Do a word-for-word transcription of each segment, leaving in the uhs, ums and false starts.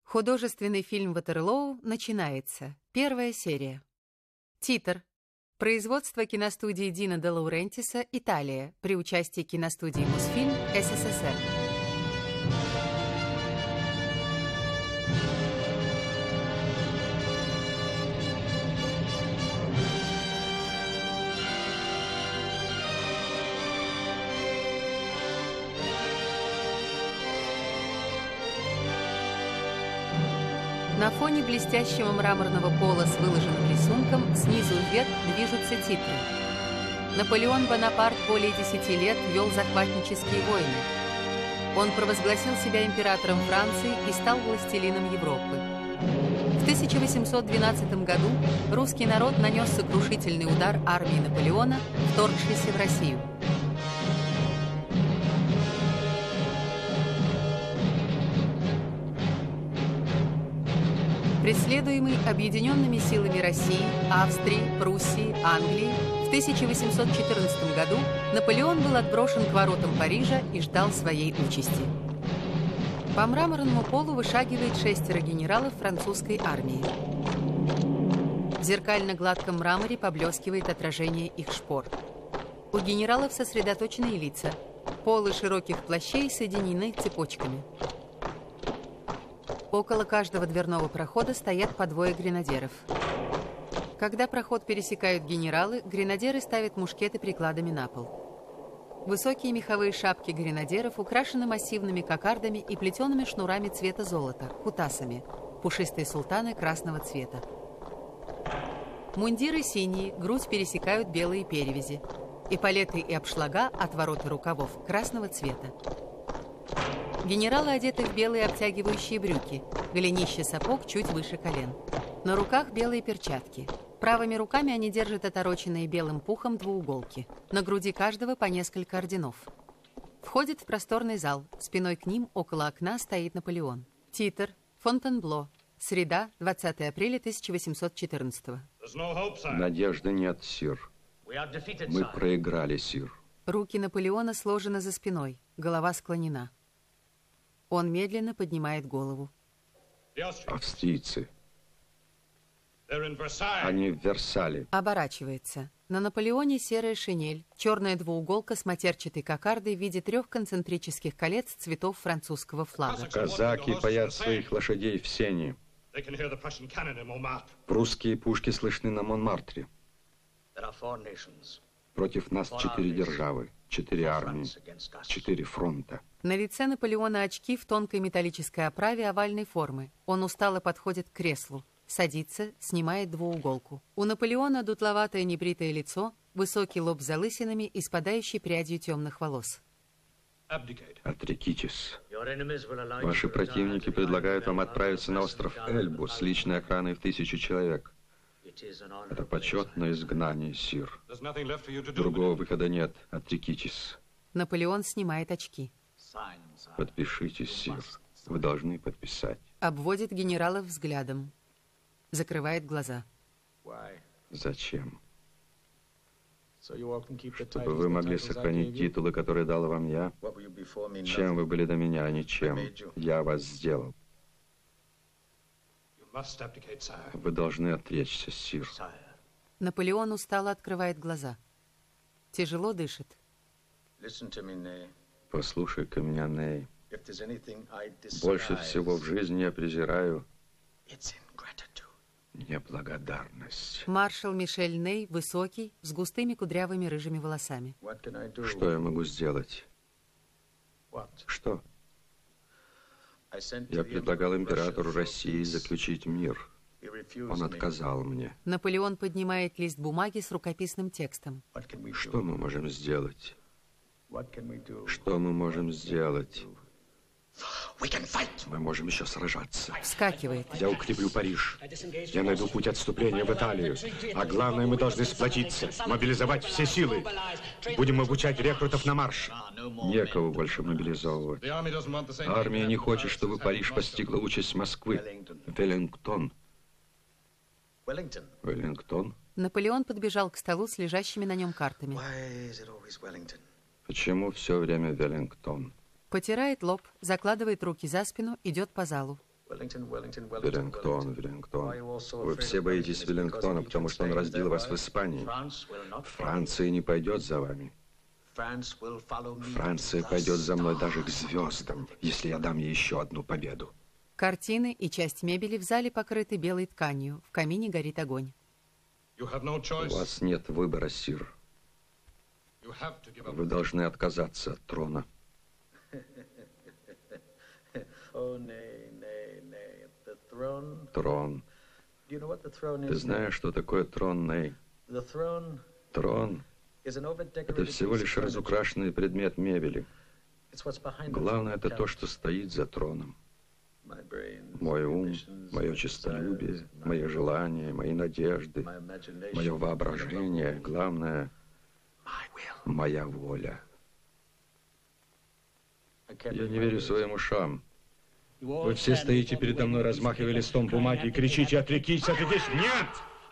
Художественный фильм «Ватерлоу» начинается. Первая серия. Титр. Производство киностудии Дина де Лаурентиса, Италия, при участии киностудии «Мосфильм», СССР. На фоне блестящего мраморного пола с выложенным рисунком снизу вверх движутся титры. Наполеон Бонапарт более десяти лет вел захватнические войны. Он провозгласил себя императором Франции и стал властелином Европы. В тысяча восемьсот двенадцатом году русский народ нанес сокрушительный удар армии Наполеона, вторгшейся в Россию. Преследуемый объединенными силами России, Австрии, Пруссии, Англии, в тысяча восемьсот четырнадцатом году Наполеон был отброшен к воротам Парижа и ждал своей участи. По мраморному полу вышагивает шестеро генералов французской армии. В зеркально-гладком мраморе поблескивает отражение их шпор. У генералов сосредоточенные лица. Полы широких плащей соединены цепочками. Около каждого дверного прохода стоят по двое гренадеров. Когда проход пересекают генералы, гренадеры ставят мушкеты прикладами на пол. Высокие меховые шапки гренадеров украшены массивными кокардами и плетеными шнурами цвета золота, кутасами, пушистые султаны красного цвета. Мундиры синие, грудь пересекают белые перевязи. Эполеты и обшлага, отвороты рукавов, красного цвета. Генералы одеты в белые обтягивающие брюки, голенища сапог чуть выше колен. На руках белые перчатки. Правыми руками они держат отороченные белым пухом двууголки. На груди каждого по несколько орденов. Входят в просторный зал. Спиной к ним около окна стоит Наполеон. Титр. Фонтенбло. Среда, двадцатое апреля тысяча восемьсот четырнадцатого. Надежды нет, сир. Мы проиграли, сир. Руки Наполеона сложены за спиной. Голова склонена. Он медленно поднимает голову. Австрийцы. Они в Версале. Оборачивается. На Наполеоне серая шинель, черная двууголка с матерчатой кокардой в виде трех концентрических колец цветов французского флага. Казаки паят своих лошадей в сени. Прусские пушки слышны на Монмартре. Против нас четыре державы, четыре армии, четыре фронта. На лице Наполеона очки в тонкой металлической оправе овальной формы. Он устало подходит к креслу, садится, снимает двууголку. У Наполеона дутловатое небритое лицо, высокий лоб с залысинами и спадающей прядью темных волос. Отрекитесь. Ваши противники предлагают вам отправиться на остров Эльбу с личной охраной в тысячу человек. Это почетное изгнание, сир. Другого выхода нет. Отрекитесь. Наполеон снимает очки. Подпишитесь, сир. Вы должны подписать. Обводит генералов взглядом. Закрывает глаза. Зачем? Чтобы вы могли сохранить титулы, которые дал вам я. Чем вы были до меня, а не чем. Я вас сделал. Вы должны отречься, сир. Наполеон устало открывает глаза. Тяжело дышит. Послушай-ка меня, Ней. Больше всего в жизни я презираю неблагодарность. Маршал Мишель Ней, высокий, с густыми кудрявыми рыжими волосами. Что я могу сделать? Что? Я предлагал императору России заключить мир. Он отказал мне. Наполеон поднимает лист бумаги с рукописным текстом. Что мы можем сделать? Что мы можем сделать? Мы можем еще сражаться. Вскакивает. Я укреплю Париж. Я найду путь отступления в Италию. А главное, мы должны сплотиться, мобилизовать все силы. Будем обучать рекрутов на марш. Некого больше мобилизовывать. Армия не хочет, чтобы Париж постигла участь Москвы. Веллингтон. Веллингтон? Наполеон подбежал к столу с лежащими на нем картами. Почему все время Веллингтон? Потирает лоб, закладывает руки за спину, идет по залу. Веллингтон, Веллингтон. Вы все боитесь Веллингтона, потому что он разбил вас в Испании. Франция не пойдет за вами. Франция пойдет за мной даже к звездам, если я дам ей еще одну победу. Картины и часть мебели в зале покрыты белой тканью. В камине горит огонь. У вас нет выбора, сир. Вы должны отказаться от трона. Трон. Ты знаешь, что такое трон, Ней? Трон – это всего лишь разукрашенный предмет мебели. Главное – это то, что стоит за троном. Мой ум, мое честолюбие, мои желания, мои надежды, мое воображение, главное – моя воля. Я не верю своим ушам. Вы все стоите передо мной, размахивая листом бумаги, и кричите: «Отрекись, отрекись!» Нет!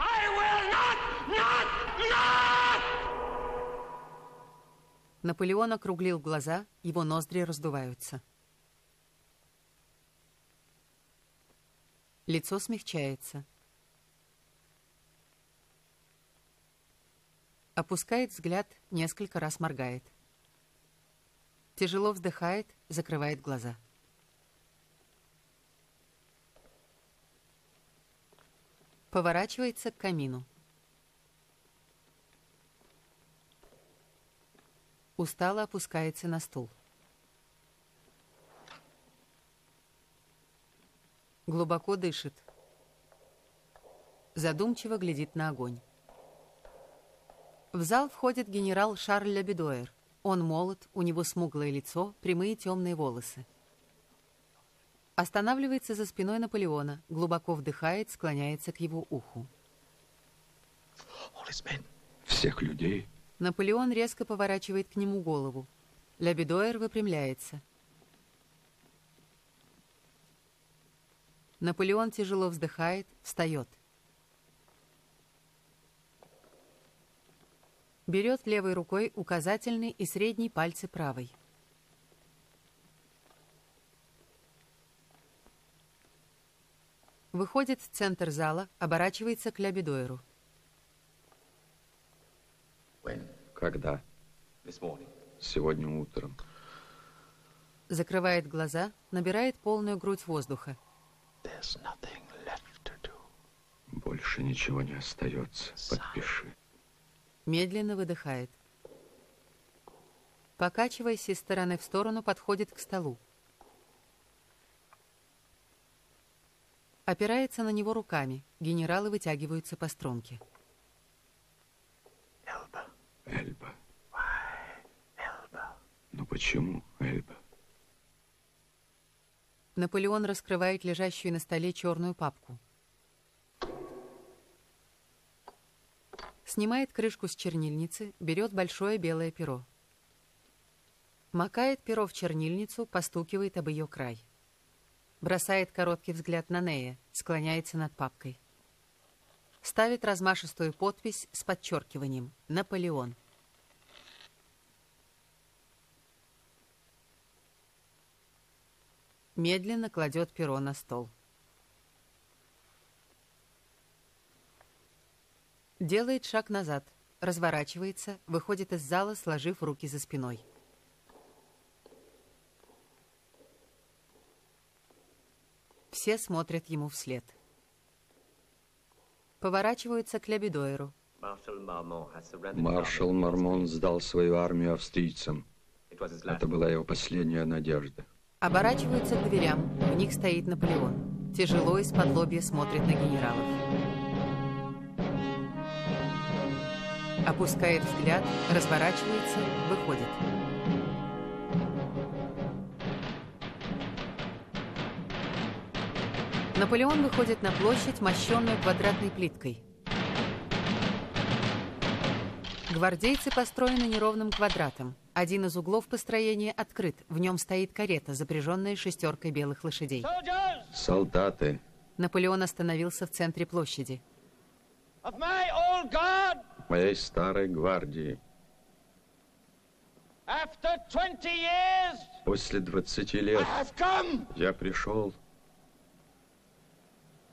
Наполеон округлил глаза, его ноздри раздуваются. Лицо смягчается. Опускает взгляд, несколько раз моргает. Тяжело вздыхает, закрывает глаза. Поворачивается к камину. Устало опускается на стул. Глубоко дышит. Задумчиво глядит на огонь. В зал входит генерал Шарль Лебедуэр. Он молод, у него смуглое лицо, прямые темные волосы. Останавливается за спиной Наполеона, глубоко вдыхает, склоняется к его уху. Всех людей? Наполеон резко поворачивает к нему голову. Лебедуэр выпрямляется. Наполеон тяжело вздыхает, встает. Берет левой рукой указательный и средний пальцы правой. Выходит в центр зала, оборачивается к Лебедуэру. Когда? Сегодня утром. Закрывает глаза, набирает полную грудь воздуха. Больше ничего не остается. Подпиши. Медленно выдыхает. Покачиваясь из стороны в сторону, подходит к столу. Опирается на него руками. Генералы вытягиваются по струнке. Эльба. Ну почему, Эльба? Наполеон раскрывает лежащую на столе черную папку. Снимает крышку с чернильницы, берет большое белое перо. Макает перо в чернильницу, постукивает об ее край. Бросает короткий взгляд на Нея, склоняется над папкой. Ставит размашистую подпись с подчеркиванием «Наполеон». Медленно кладет перо на стол. Делает шаг назад, разворачивается, выходит из зала, сложив руки за спиной. Все смотрят ему вслед. Поворачиваются к Лебедуэру. Маршал Мармон сдал свою армию австрийцам. Это была его последняя надежда. Оборачиваются к дверям. В них стоит Наполеон. Тяжело из-под лобья смотрит на генералов. Опускает взгляд, разворачивается, выходит. Наполеон выходит на площадь, мощенную квадратной плиткой. Гвардейцы построены неровным квадратом. Один из углов построения открыт. В нем стоит карета, запряженная шестеркой белых лошадей. Солдаты. Наполеон остановился в центре площади. Моей старой гвардии. После двадцати лет я пришел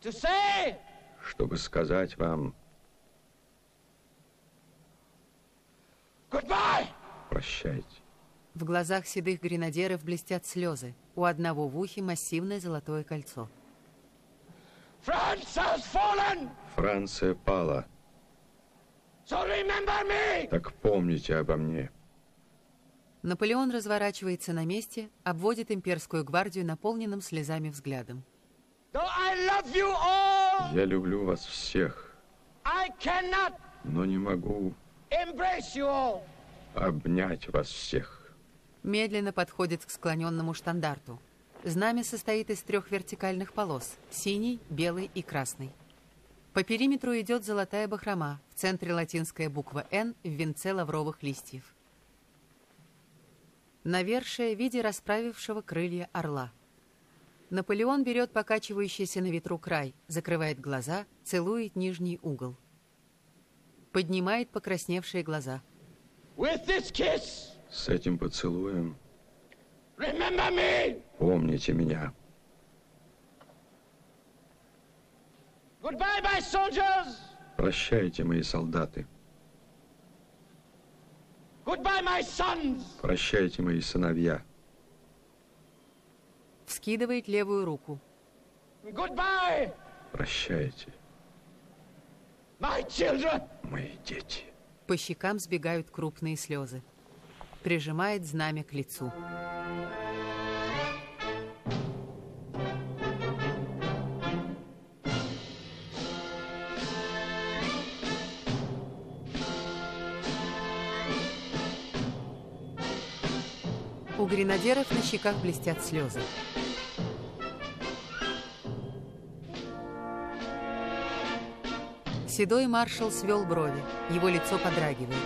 чтобы сказать вам прощайте. В глазах седых гренадеров блестят слезы. У одного в ухе массивное золотое кольцо. Франция пала. Так помните обо мне. Наполеон разворачивается на месте, обводит имперскую гвардию наполненным слезами взглядом. Я люблю вас всех, но не могу обнять вас всех. Медленно подходит к склоненному штандарту. Знамя состоит из трех вертикальных полос – синий, белый и красный. По периметру идет золотая бахрома, в центре латинская буква «Н» в венце лавровых листьев. Навершие в виде расправившего крылья орла. Наполеон берет покачивающийся на ветру край, закрывает глаза, целует нижний угол. Поднимает покрасневшие глаза. С этим поцелуем помните меня. Прощайте, мои солдаты. Прощайте, мои сыновья. Вскидывает левую руку. Прощайте, мои дети. По щекам сбегают крупные слезы. Прижимает знамя к лицу. У гренадеров на щеках блестят слезы. Седой маршал свел брови, его лицо подрагивает.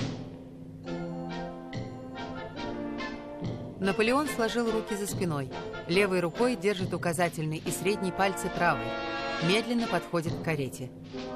Наполеон сложил руки за спиной. Левой рукой держит указательный и средний пальцы правой. Медленно подходит к карете.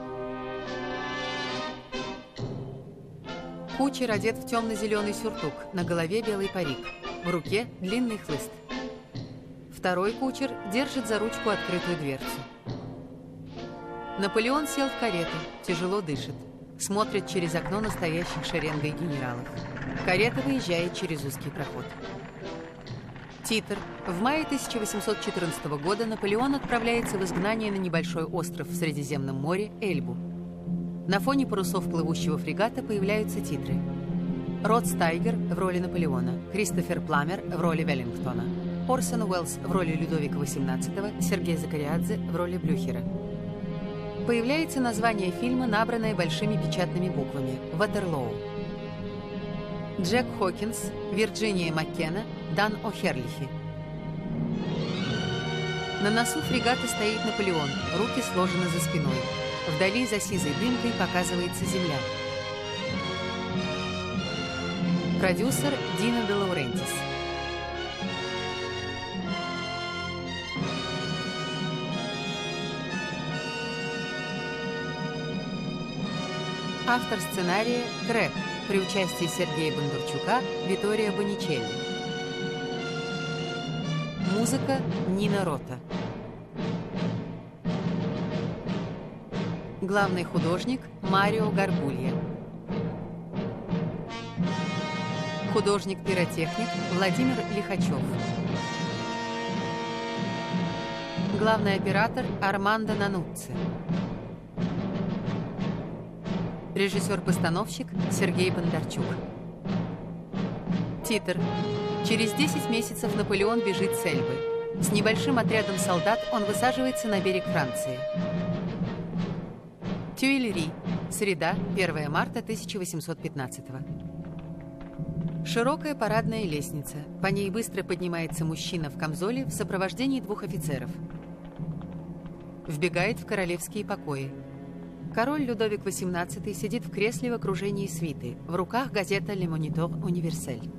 Кучер одет в темно-зеленый сюртук, на голове белый парик. В руке длинный хлыст. Второй кучер держит за ручку открытую дверцу. Наполеон сел в карету, тяжело дышит. Смотрит через окно настоящих шеренгой генералов. Карета выезжает через узкий проход. Титр. В мае тысяча восемьсот четырнадцатого года Наполеон отправляется в изгнание на небольшой остров в Средиземном море Эльбу. На фоне парусов плывущего фрегата появляются титры. Род Стайгер в роли Наполеона, Кристофер Пламер в роли Веллингтона, Орсон Уэллс в роли Людовика восемнадцатого, Сергей Закариадзе в роли Блюхера. Появляется название фильма, набранное большими печатными буквами «Ватерлоу». Джек Хокинс, Вирджиния Маккена, Дан О'Херлихи. На носу фрегата стоит Наполеон, руки сложены за спиной. Вдали за сизой дымкой показывается земля. Продюсер Дино де Лаурентис. Автор сценария Крэп при участии Сергея Бондарчука, Витория Боничелли. Музыка Нино Рота. Главный художник Марио Гарбулья. Художник-пиротехник Владимир Лихачев. Главный оператор Армандо Нануцци. Режиссер-постановщик Сергей Бондарчук. Титр. Через десять месяцев Наполеон бежит с Эльбы. С небольшим отрядом солдат он высаживается на берег Франции. Тюильри. Среда, первое марта тысяча восемьсот пятнадцатого. Широкая парадная лестница. По ней быстро поднимается мужчина в камзоле в сопровождении двух офицеров. Вбегает в королевские покои. Король Людовик восемнадцатый сидит в кресле в окружении свиты. В руках газета «Le Moniteur Universel».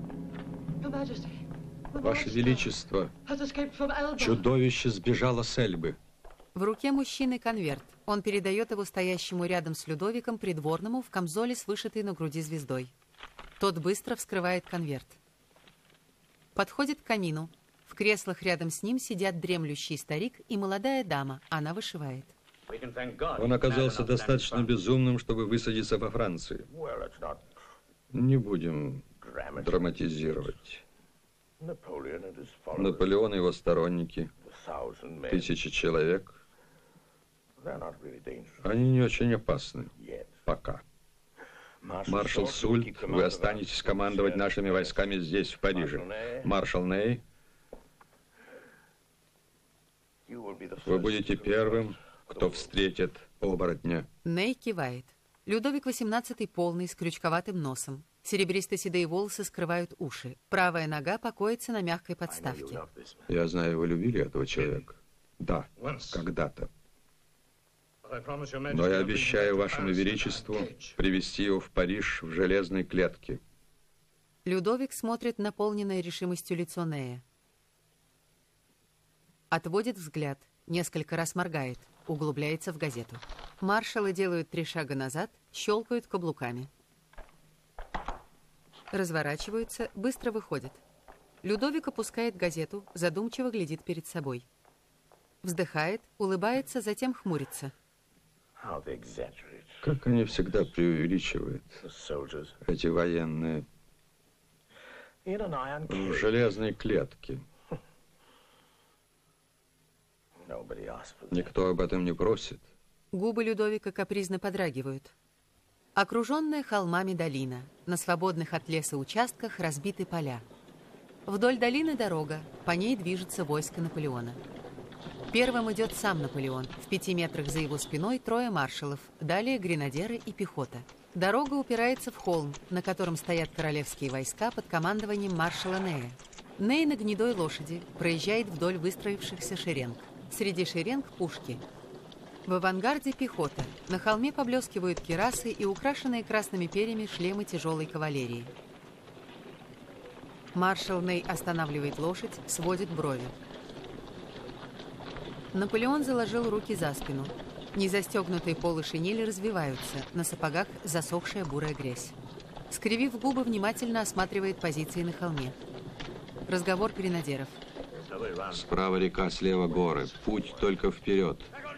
Ваше Величество, чудовище сбежало с Эльбы. В руке мужчины конверт. Он передает его стоящему рядом с Людовиком придворному в камзоле с вышитой на груди звездой. Тот быстро вскрывает конверт. Подходит к камину. В креслах рядом с ним сидят дремлющий старик и молодая дама. Она вышивает. Он оказался достаточно безумным, чтобы высадиться во Франции. Не будем драматизировать. Наполеон и его сторонники, тысячи человек, они не очень опасны. Пока. Маршал Сульт, вы останетесь командовать нашими войсками здесь, в Париже. Маршал Ней, вы будете первым, кто встретит оборотня. Ней кивает. Людовик восемнадцатый полный, с крючковатым носом. Серебристо-седые волосы скрывают уши. Правая нога покоится на мягкой подставке. Я знаю, вы любили этого человека. Да, когда-то. Но я обещаю вашему величеству привести его в Париж в железной клетке. Людовик смотрит наполненное решимостью лицо Нея. Отводит взгляд, несколько раз моргает, углубляется в газету. Маршалы делают три шага назад, щелкают каблуками. Разворачиваются, быстро выходят. Людовик опускает газету, задумчиво глядит перед собой. Вздыхает, улыбается, затем хмурится. Как они всегда преувеличивают, эти военные, в железной клетке. Никто об этом не просит. Губы Людовика капризно подрагивают. Окруженная холмами долина. На свободных от леса участках разбиты поля. Вдоль долины дорога, по ней движется войско Наполеона. Первым идет сам Наполеон. В пяти метрах за его спиной трое маршалов, далее гренадеры и пехота. Дорога упирается в холм, на котором стоят королевские войска под командованием маршала Нея. Ней на гнедой лошади проезжает вдоль выстроившихся шеренг. Среди шеренг пушки. В авангарде пехота. На холме поблескивают кирасы и украшенные красными перьями шлемы тяжелой кавалерии. Маршал Ней останавливает лошадь, сводит брови. Наполеон заложил руки за спину. Незастегнутые полы шинели развиваются, на сапогах засохшая бурая грязь. Скривив губы, внимательно осматривает позиции на холме. Разговор гренадеров. Справа река, слева горы. Путь только вперед.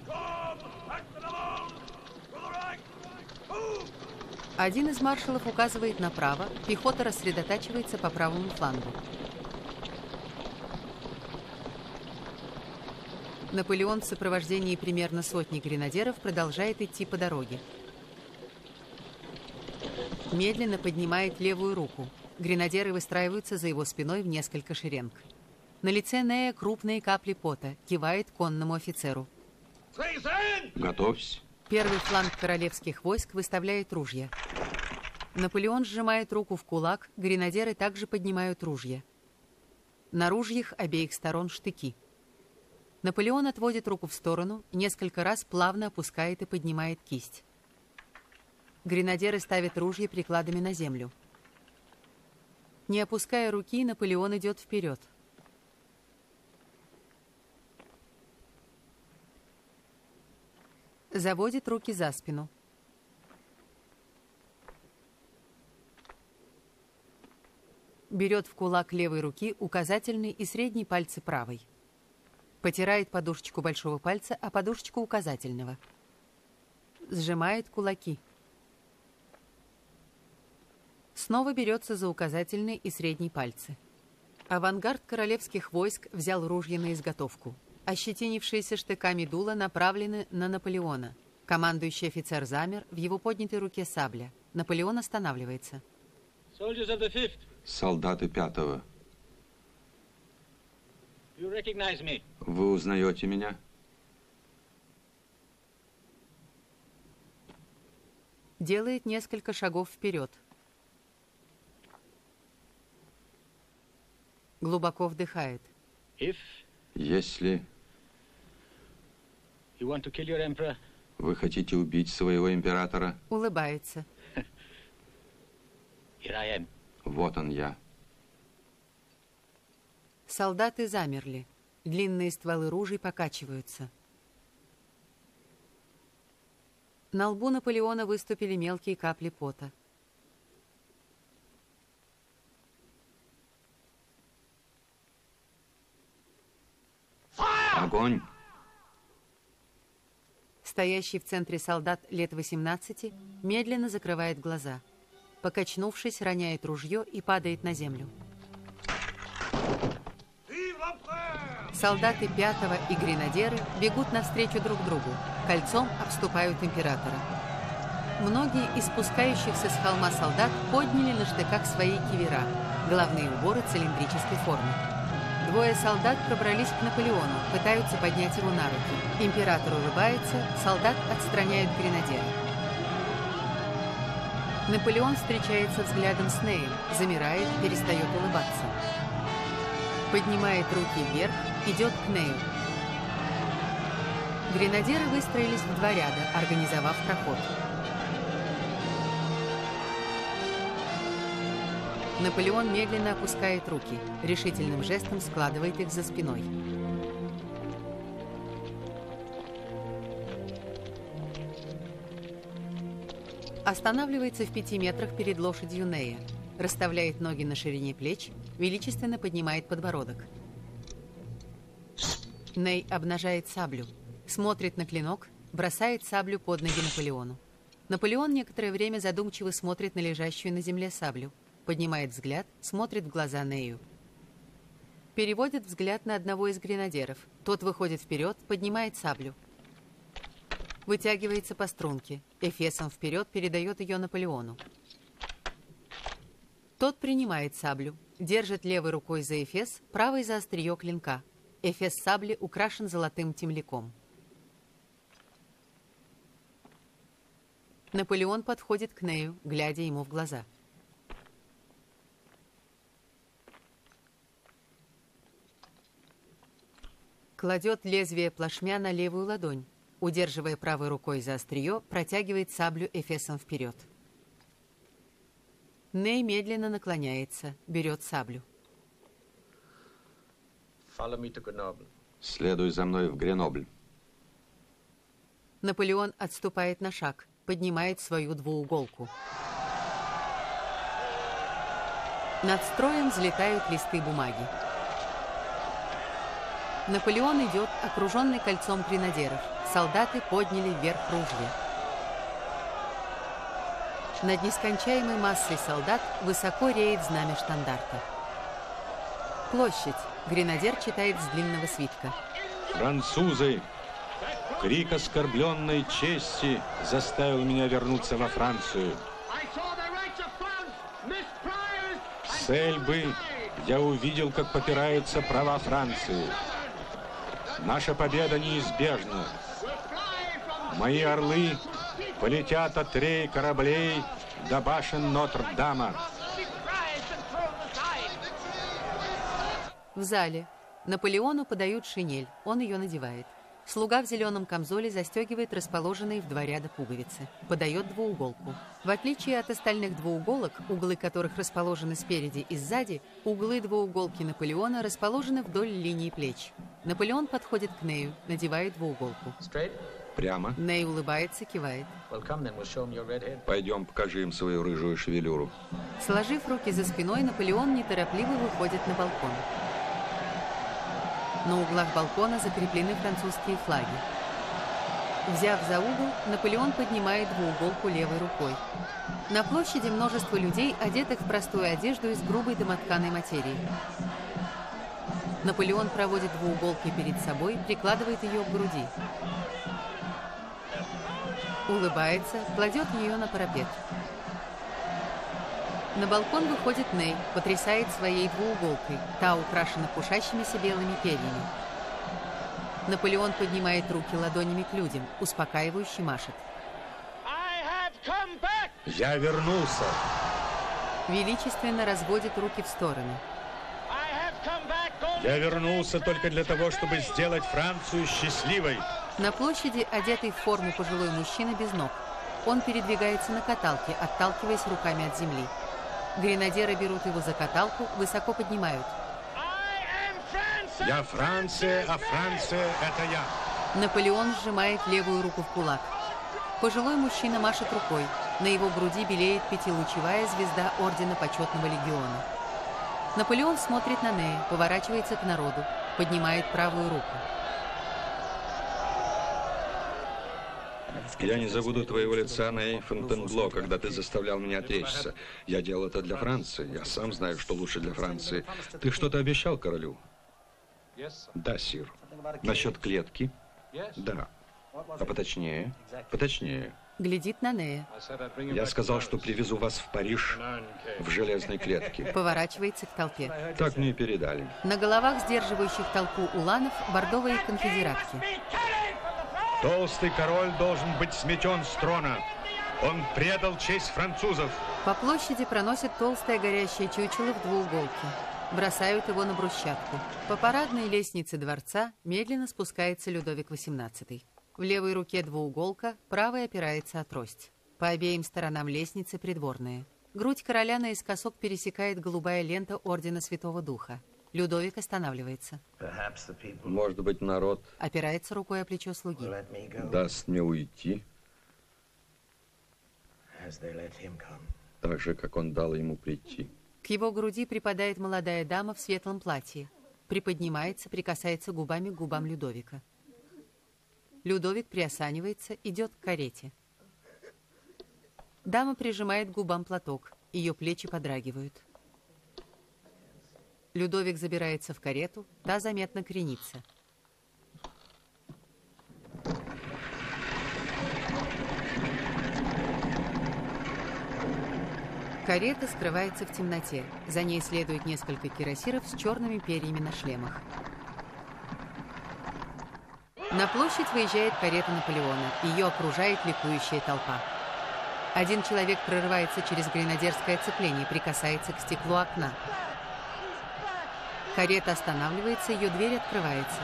Один из маршалов указывает направо, пехота рассредотачивается по правому флангу. Наполеон в сопровождении примерно сотни гренадеров продолжает идти по дороге. Медленно поднимает левую руку. Гренадеры выстраиваются за его спиной в несколько шеренг. На лице Нея крупные капли пота, кивает конному офицеру. Готовься. Первый фланг королевских войск выставляет ружья. Наполеон сжимает руку в кулак, гренадеры также поднимают ружья. На ружьях обеих сторон штыки. Наполеон отводит руку в сторону, несколько раз плавно опускает и поднимает кисть. Гренадеры ставят ружья прикладами на землю. Не опуская руки, Наполеон идет вперед. Заводит руки за спину. Берет в кулак левой руки указательный и средний пальцы правой. Потирает подушечку большого пальца, а подушечку указательного. Сжимает кулаки. Снова берется за указательный и средний пальцы. Авангард королевских войск взял ружья на изготовку. Ощетинившиеся штыками дула направлены на Наполеона. Командующий офицер замер, в его поднятой руке сабля. Наполеон останавливается. Солдаты пятого. Вы узнаете меня? Делает несколько шагов вперед. Глубоко вдыхает. Если вы хотите убить своего императора, улыбается. Вот он я. Солдаты замерли. Длинные стволы ружей покачиваются. На лбу Наполеона выступили мелкие капли пота. Огонь! Стоящий в центре солдат лет восемнадцати медленно закрывает глаза. Покачнувшись, роняет ружье и падает на землю. Солдаты пятого и гренадеры бегут навстречу друг другу, кольцом обступают императора. Многие из спускающихся с холма солдат подняли на штыках свои кивера, головные уборы цилиндрической формы. Двое солдат пробрались к Наполеону, пытаются поднять его на руки. Император улыбается, солдат отстраняет гренадера. Наполеон встречается взглядом с Неем, замирает, перестает улыбаться. Поднимает руки вверх, идет к Нею. Гренадеры выстроились в два ряда, организовав проход. Наполеон медленно опускает руки, решительным жестом складывает их за спиной. Останавливается в пяти метрах перед лошадью Нея, расставляет ноги на ширине плеч, величественно поднимает подбородок. Ней обнажает саблю, смотрит на клинок, бросает саблю под ноги Наполеону. Наполеон некоторое время задумчиво смотрит на лежащую на земле саблю, поднимает взгляд, смотрит в глаза Нею. Переводит взгляд на одного из гренадеров. Тот выходит вперед, поднимает саблю. Вытягивается по струнке, эфесом вперед передает ее Наполеону. Тот принимает саблю, держит левой рукой за эфес, правой за острие клинка. Эфес сабли украшен золотым темляком. Наполеон подходит к Нею, глядя ему в глаза. Кладет лезвие плашмя на левую ладонь, удерживая правой рукой за острие, протягивает саблю эфесом вперед. Ней медленно наклоняется, берет саблю. Следуй за мной в Гренобль. Наполеон отступает на шаг, поднимает свою двууголку. Над строем взлетают листы бумаги. Наполеон идет, окруженный кольцом гренадеров. Солдаты подняли вверх ружья. Над нескончаемой массой солдат высоко реет знамя штандарта. Площадь. Гренадер читает с длинного свитка. Французы! Крик оскорбленной чести заставил меня вернуться во Францию. С Эльбы я увидел, как попираются права Франции. Наша победа неизбежна. Мои орлы полетят от рей кораблей до башен Нотр-Дама. В зале. Наполеону подают шинель, он ее надевает. Слуга в зеленом камзоле застегивает расположенные в два ряда пуговицы. Подает двууголку. В отличие от остальных двууголок, углы которых расположены спереди и сзади, углы двууголки Наполеона расположены вдоль линии плеч. Наполеон подходит к Нею, надевает двууголку. Прямо. Ней улыбается, кивает. Пойдем, покажи им свою рыжую шевелюру. Сложив руки за спиной, Наполеон неторопливо выходит на балкон. На углах балкона закреплены французские флаги. Взяв за угол, Наполеон поднимает двууголку левой рукой. На площади множество людей, одетых в простую одежду из грубой домотканой материи. Наполеон проводит двууголкой перед собой, прикладывает ее к груди. Улыбается, кладет ее на парапет. На балкон выходит Ней, потрясает своей двууголкой. Та украшена пушащимися белыми перьями. Наполеон поднимает руки ладонями к людям, успокаивающе машет. Я вернулся. Величественно разводит руки в стороны. Я вернулся только для того, чтобы сделать Францию счастливой. На площади одетый в форму пожилой мужчина без ног. Он передвигается на каталке, отталкиваясь руками от земли. Гренадеры берут его за каталку, высоко поднимают. Я Франция, а Франция — это я. Наполеон сжимает левую руку в кулак. Пожилой мужчина машет рукой. На его груди белеет пятилучевая звезда Ордена Почетного Легиона. Наполеон смотрит на Нея, поворачивается к народу, поднимает правую руку. Я не забуду твоего лица на Фонтенбло, когда ты заставлял меня отречься. Я делал это для Франции. Я сам знаю, что лучше для Франции. Ты что-то обещал королю? Да, сир. Насчет клетки? Да. А поточнее? Поточнее. Глядит на Нея. Я сказал, что привезу вас в Париж в железной клетке. Поворачивается к толпе. Так мне и передали. На головах сдерживающих толпу уланов бордовые конфедератки. Толстый король должен быть сметен с трона. Он предал честь французов. По площади проносит толстое горящее чучело в двууголке. Бросают его на брусчатку. По парадной лестнице дворца медленно спускается Людовик восемнадцатый. В левой руке двууголка, правой опирается о трость. По обеим сторонам лестницы придворные. Грудь короля наискосок пересекает голубая лента ордена Святого Духа. Людовик останавливается. Может быть, народ Опирается рукой о плечо слуги. даст мне уйти, так же, как он дал ему прийти. К его груди припадает молодая дама в светлом платье. Приподнимается, прикасается губами к губам Людовика. Людовик приосанивается, идет к карете. Дама прижимает к губам платок. Ее плечи подрагивают. Людовик забирается в карету, та заметно кренится. Карета скрывается в темноте. За ней следует несколько кирасиров с черными перьями на шлемах. На площадь выезжает карета Наполеона. Ее окружает ликующая толпа. Один человек прорывается через гренадерское оцепление, прикасается к стеклу окна. Карета останавливается, ее дверь открывается.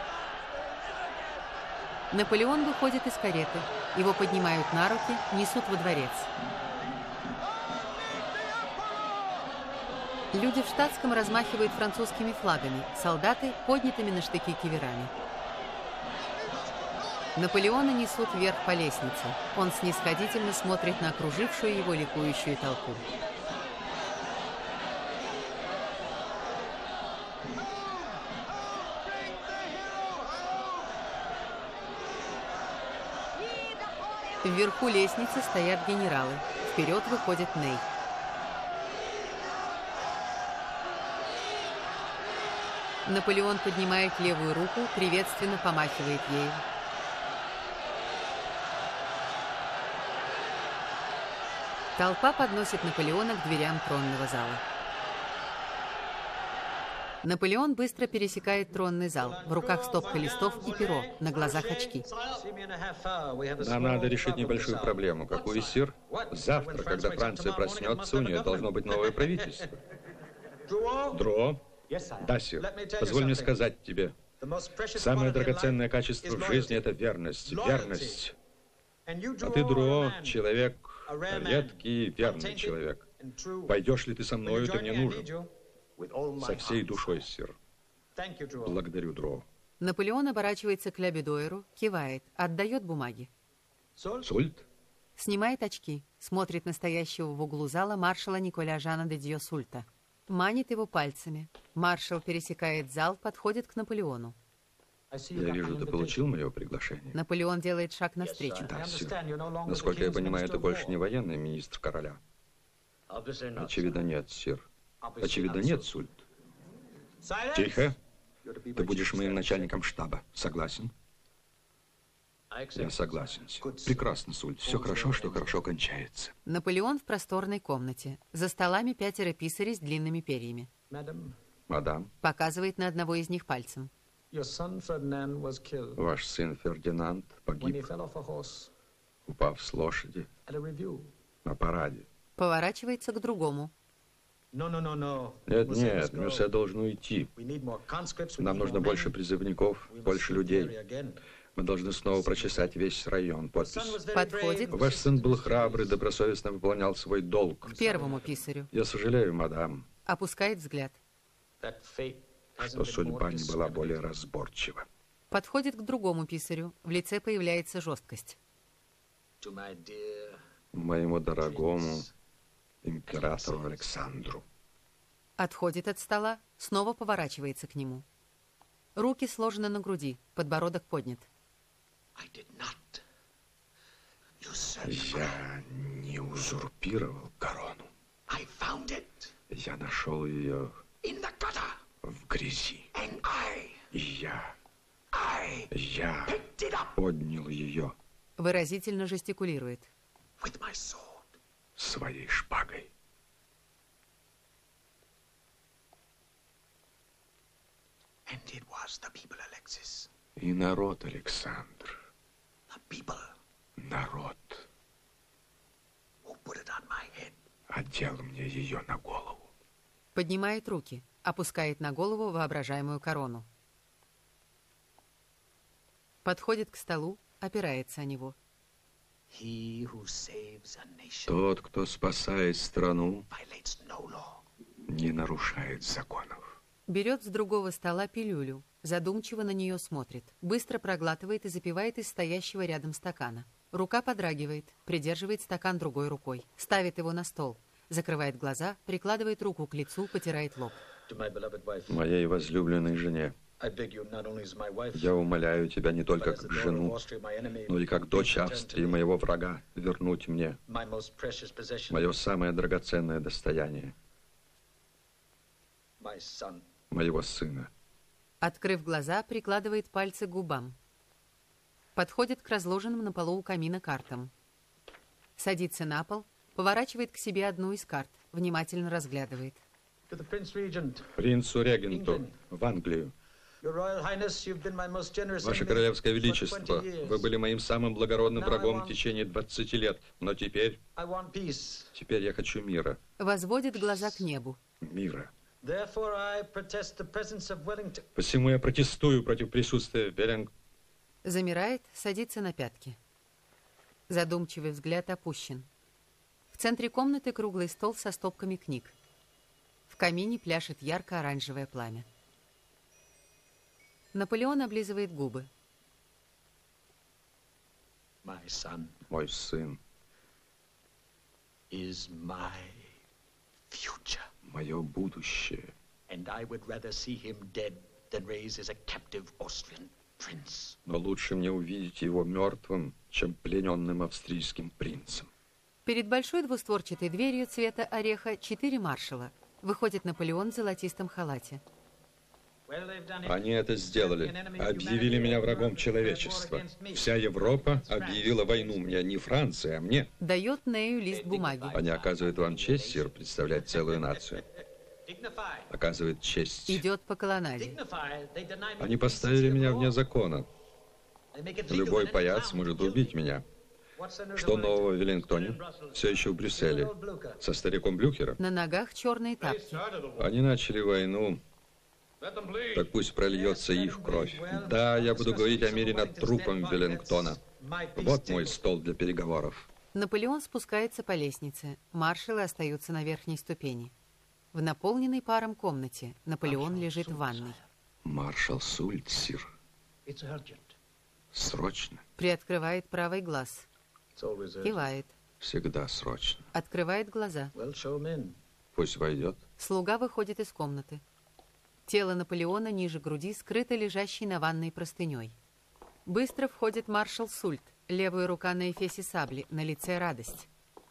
Наполеон выходит из кареты. Его поднимают на руки, несут во дворец. Люди в штатском размахивают французскими флагами, солдаты поднятыми на штыки киверами. Наполеона несут вверх по лестнице. Он снисходительно смотрит на окружившую его ликующую толпу. Вверху лестницы стоят генералы. Вперед выходит Ней. Наполеон поднимает левую руку, приветственно помахивает ею. Толпа подносит Наполеона к дверям тронного зала. Наполеон быстро пересекает тронный зал. В руках стопка листов и перо, на глазах очки. Нам надо решить небольшую проблему. Какую, сир? Завтра, когда Франция проснется, у нее должно быть новое правительство. Дро? Да, сир. Позволь мне сказать тебе. Самое драгоценное качество в жизни – это верность. Верность. А ты, Дро, человек, редкий, верный человек. Пойдешь ли ты со мною, ты мне нужен. Со всей душой, сир. Благодарю, Дро. Наполеон оборачивается к Лябедойру, кивает, отдает бумаги. Сульт? Снимает очки, смотрит настоящего в углу зала маршала Николя Жана де Дьо Сульта. Манит его пальцами. Маршал пересекает зал, подходит к Наполеону. Я вижу, ты получил мое приглашение. Наполеон делает шаг навстречу. Да, сир. Насколько я понимаю, ты больше не военный министр короля. Очевидно, нет, сир. Очевидно, нет, Сульт. Тихо. Ты будешь моим начальником штаба. Согласен? Я согласен, сир. Прекрасно, Сульт. Все хорошо, что хорошо кончается. Наполеон в просторной комнате. За столами пятеро писарей с длинными перьями. Мадам. Показывает на одного из них пальцем. Ваш сын Фердинанд погиб, упав с лошади на параде. Поворачивается к другому. Нет, нет, Мюссе должен уйти. Нам нужно больше призывников, больше людей. Мы должны снова прочесать весь район. Подпись. Подходит. Ваш сын был храбрый, добросовестно выполнял свой долг. К первому писарю. Я сожалею, мадам. Опускает взгляд. Что судьба не была более разборчива. Подходит к другому писарю. В лице появляется жесткость. Моему дорогому императору Александру. Отходит от стола, снова поворачивается к нему. Руки сложены на груди, подбородок поднят. Я не узурпировал корону. Я нашел ее в грязи. И я, я поднял ее Выразительно жестикулирует. своей шпагой. И народ, Александр, народ одел мне ее на голову. Поднимает руки, опускает на голову воображаемую корону. Подходит к столу, опирается о него. Тот, кто спасает страну, не нарушает законов. Берет с другого стола пилюлю, задумчиво на нее смотрит, быстро проглатывает и запивает из стоящего рядом стакана. Рука подрагивает, придерживает стакан другой рукой, ставит его на стол, закрывает глаза, прикладывает руку к лицу, потирает лоб. Моей возлюбленной жене, я умоляю тебя не только как жену, но и как дочь Австрии, моего врага, вернуть мне мое самое драгоценное достояние, моего сына. Открыв глаза, прикладывает пальцы к губам. Подходит к разложенным на полу у камина картам. Садится на пол, поворачивает к себе одну из карт, внимательно разглядывает. Принцу-регенту в Англию. Ваше Королевское Величество, вы были моим самым благородным врагом в течение двадцати лет, но теперь, теперь я хочу мира. Возводит глаза к небу. Мира. Посему я протестую против присутствия Веллингтона. Замирает, садится на пятки. Задумчивый взгляд опущен. В центре комнаты круглый стол со стопками книг. В камине пляшет ярко-оранжевое пламя. Наполеон облизывает губы. Мой сын. Мое будущее. Но лучше мне увидеть его мертвым, чем плененным австрийским принцем. Перед большой двустворчатой дверью цвета ореха четыре маршала. Выходит Наполеон в золотистом халате. Они это сделали. Объявили меня врагом человечества. Вся Европа объявила войну мне, не Франция, а мне. Дает Нею лист бумаги. Они оказывают вам честь, сир, представлять целую нацию. Оказывает честь. Идет по колоннаде. Они поставили меня вне закона. Любой паяц может убить меня. Что нового в Веллингтоне? Все еще в Брюсселе. Со стариком Блюхером. На ногах черные тапки. Они начали войну. Так пусть прольется их кровь. Да, я буду говорить о мире над трупом Веллингтона. Вот мой стол для переговоров. Наполеон спускается по лестнице. Маршалы остаются на верхней ступени. В наполненной паром комнате Наполеон лежит в ванной. Маршал Сульт, сир. Срочно. Приоткрывает правый глаз. Кивает. Всегда срочно. Открывает глаза. Пусть войдет. Слуга выходит из комнаты. Тело Наполеона ниже груди скрыто лежащей на ванной простыней. Быстро входит маршал Сульт. Левая рука на эфесе сабли, на лице радость.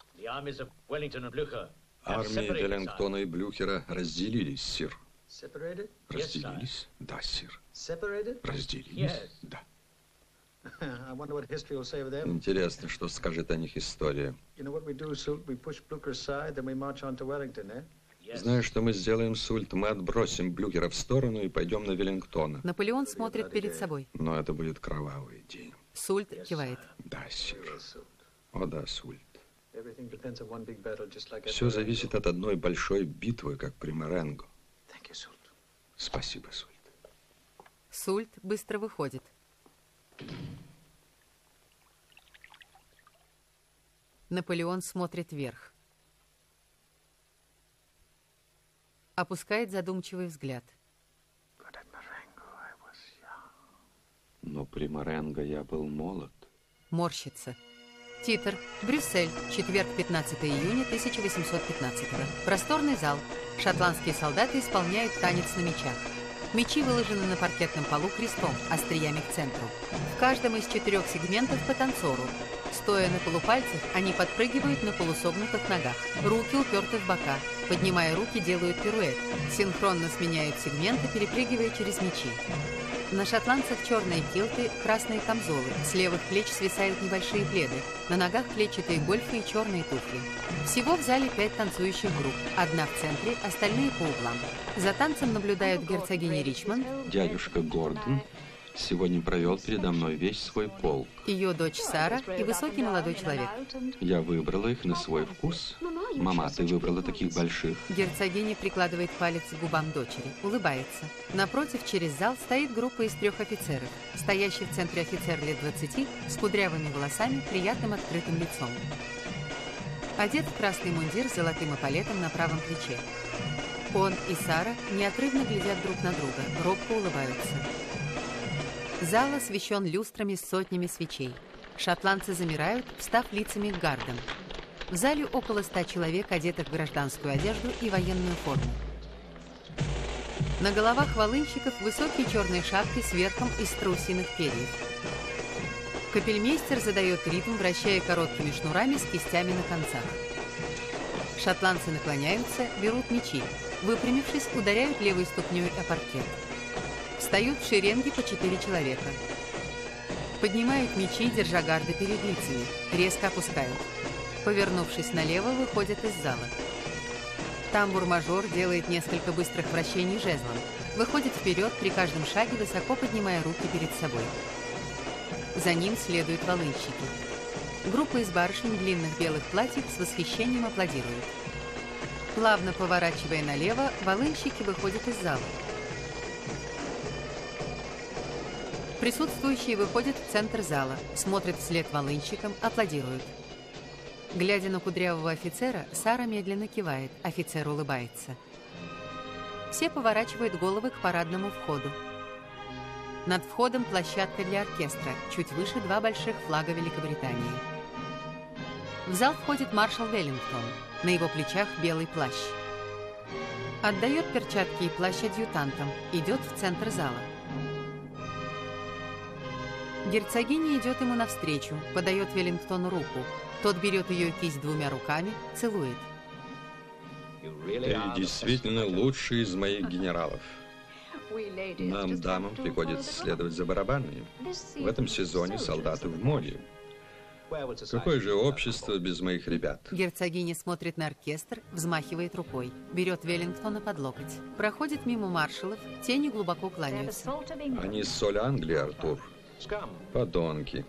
Армии Веллингтона и Блюхера разделились, сир. Разделились? Да, сир. Разделились? Да. Интересно, что скажет о них история. Знаешь, что мы сделаем, Сульт? Мы отбросим Блюхера в сторону и пойдем на Веллингтона. Наполеон смотрит перед собой. Но это будет кровавый день. Сульт кивает. Да, сир. О, да, Сульт. Все зависит от одной большой битвы, как при Маренго. Спасибо, Сульт. Сульт быстро выходит. Наполеон смотрит вверх. Опускает задумчивый взгляд. Но при Маренго я был молод. Морщится. Титр. Брюссель. Четверг, пятнадцатого июня тысяча восемьсот пятнадцатого. Просторный зал. Шотландские солдаты исполняют танец на мечах. Мечи выложены на паркетном полу крестом, остриями к центру. В каждом из четырех сегментов по танцору. Стоя на полупальцах, они подпрыгивают на полусогнутых ногах. Руки уперты в бока. Поднимая руки, делают пируэт. Синхронно сменяют сегменты, перепрыгивая через мечи. На шотландцах черные килты, красные камзолы. С левых плеч свисают небольшие пледы. На ногах клетчатые гольфы и черные туфли. Всего в зале пять танцующих групп. Одна в центре, остальные по углам. За танцем наблюдают герцогиня Ричмонд. Дядюшка Гордон сегодня провел передо мной весь свой полк. Ее дочь Сара и высокий молодой человек. Я выбрала их на свой вкус. Мама, ты выбрала таких больших. Герцогиня прикладывает палец к губам дочери, улыбается. Напротив, через зал, стоит группа из трех офицеров. Стоящий в центре офицер лет двадцати, с кудрявыми волосами, приятным открытым лицом. Одет в красный мундир с золотым эполетом на правом плече. Он и Сара неотрывно глядят друг на друга, робко улыбаются. Зал освещен люстрами с сотнями свечей. Шотландцы замирают, встав лицами к гардам. В зале около ста человек, одетых в гражданскую одежду и военную форму. На головах волынщиков высокие черные шапки с верхом из страусиных перьев. Капельмейстер задает ритм, вращая короткими шнурами с кистями на концах. Шотландцы наклоняются, берут мечи. Выпрямившись, ударяют левой ступней о паркет. Встают в шеренги по четыре человека. Поднимают мечи, держа гарды перед лицами. Резко опускают. Повернувшись налево, выходят из зала. Тамбур-мажор делает несколько быстрых вращений жезлом. Выходит вперед, при каждом шаге высоко поднимая руки перед собой. За ним следуют волынщики. Группа из барышень в длинных белых платьях с восхищением аплодирует. Плавно поворачивая налево, волынщики выходят из зала. Присутствующие выходят в центр зала, смотрят вслед волынщикам, аплодируют. Глядя на кудрявого офицера, Сара медленно кивает, офицер улыбается. Все поворачивают головы к парадному входу. Над входом площадка для оркестра, чуть выше два больших флага Великобритании. В зал входит маршал Веллингтон, на его плечах белый плащ. Отдает перчатки и плащ адъютантам, идет в центр зала. Герцогиня идет ему навстречу, подает Веллингтону руку. Тот берет ее кисть двумя руками, целует. Ты действительно лучший из моих генералов. Нам, дамам, приходится следовать за барабанами. В этом сезоне солдаты в моде. Какое же общество без моих ребят? Герцогиня смотрит на оркестр, взмахивает рукой. Берет Веллингтона под локоть. Проходит мимо маршалов, те неглубоко кланяются. Они соль Англии, Артур. Подонки.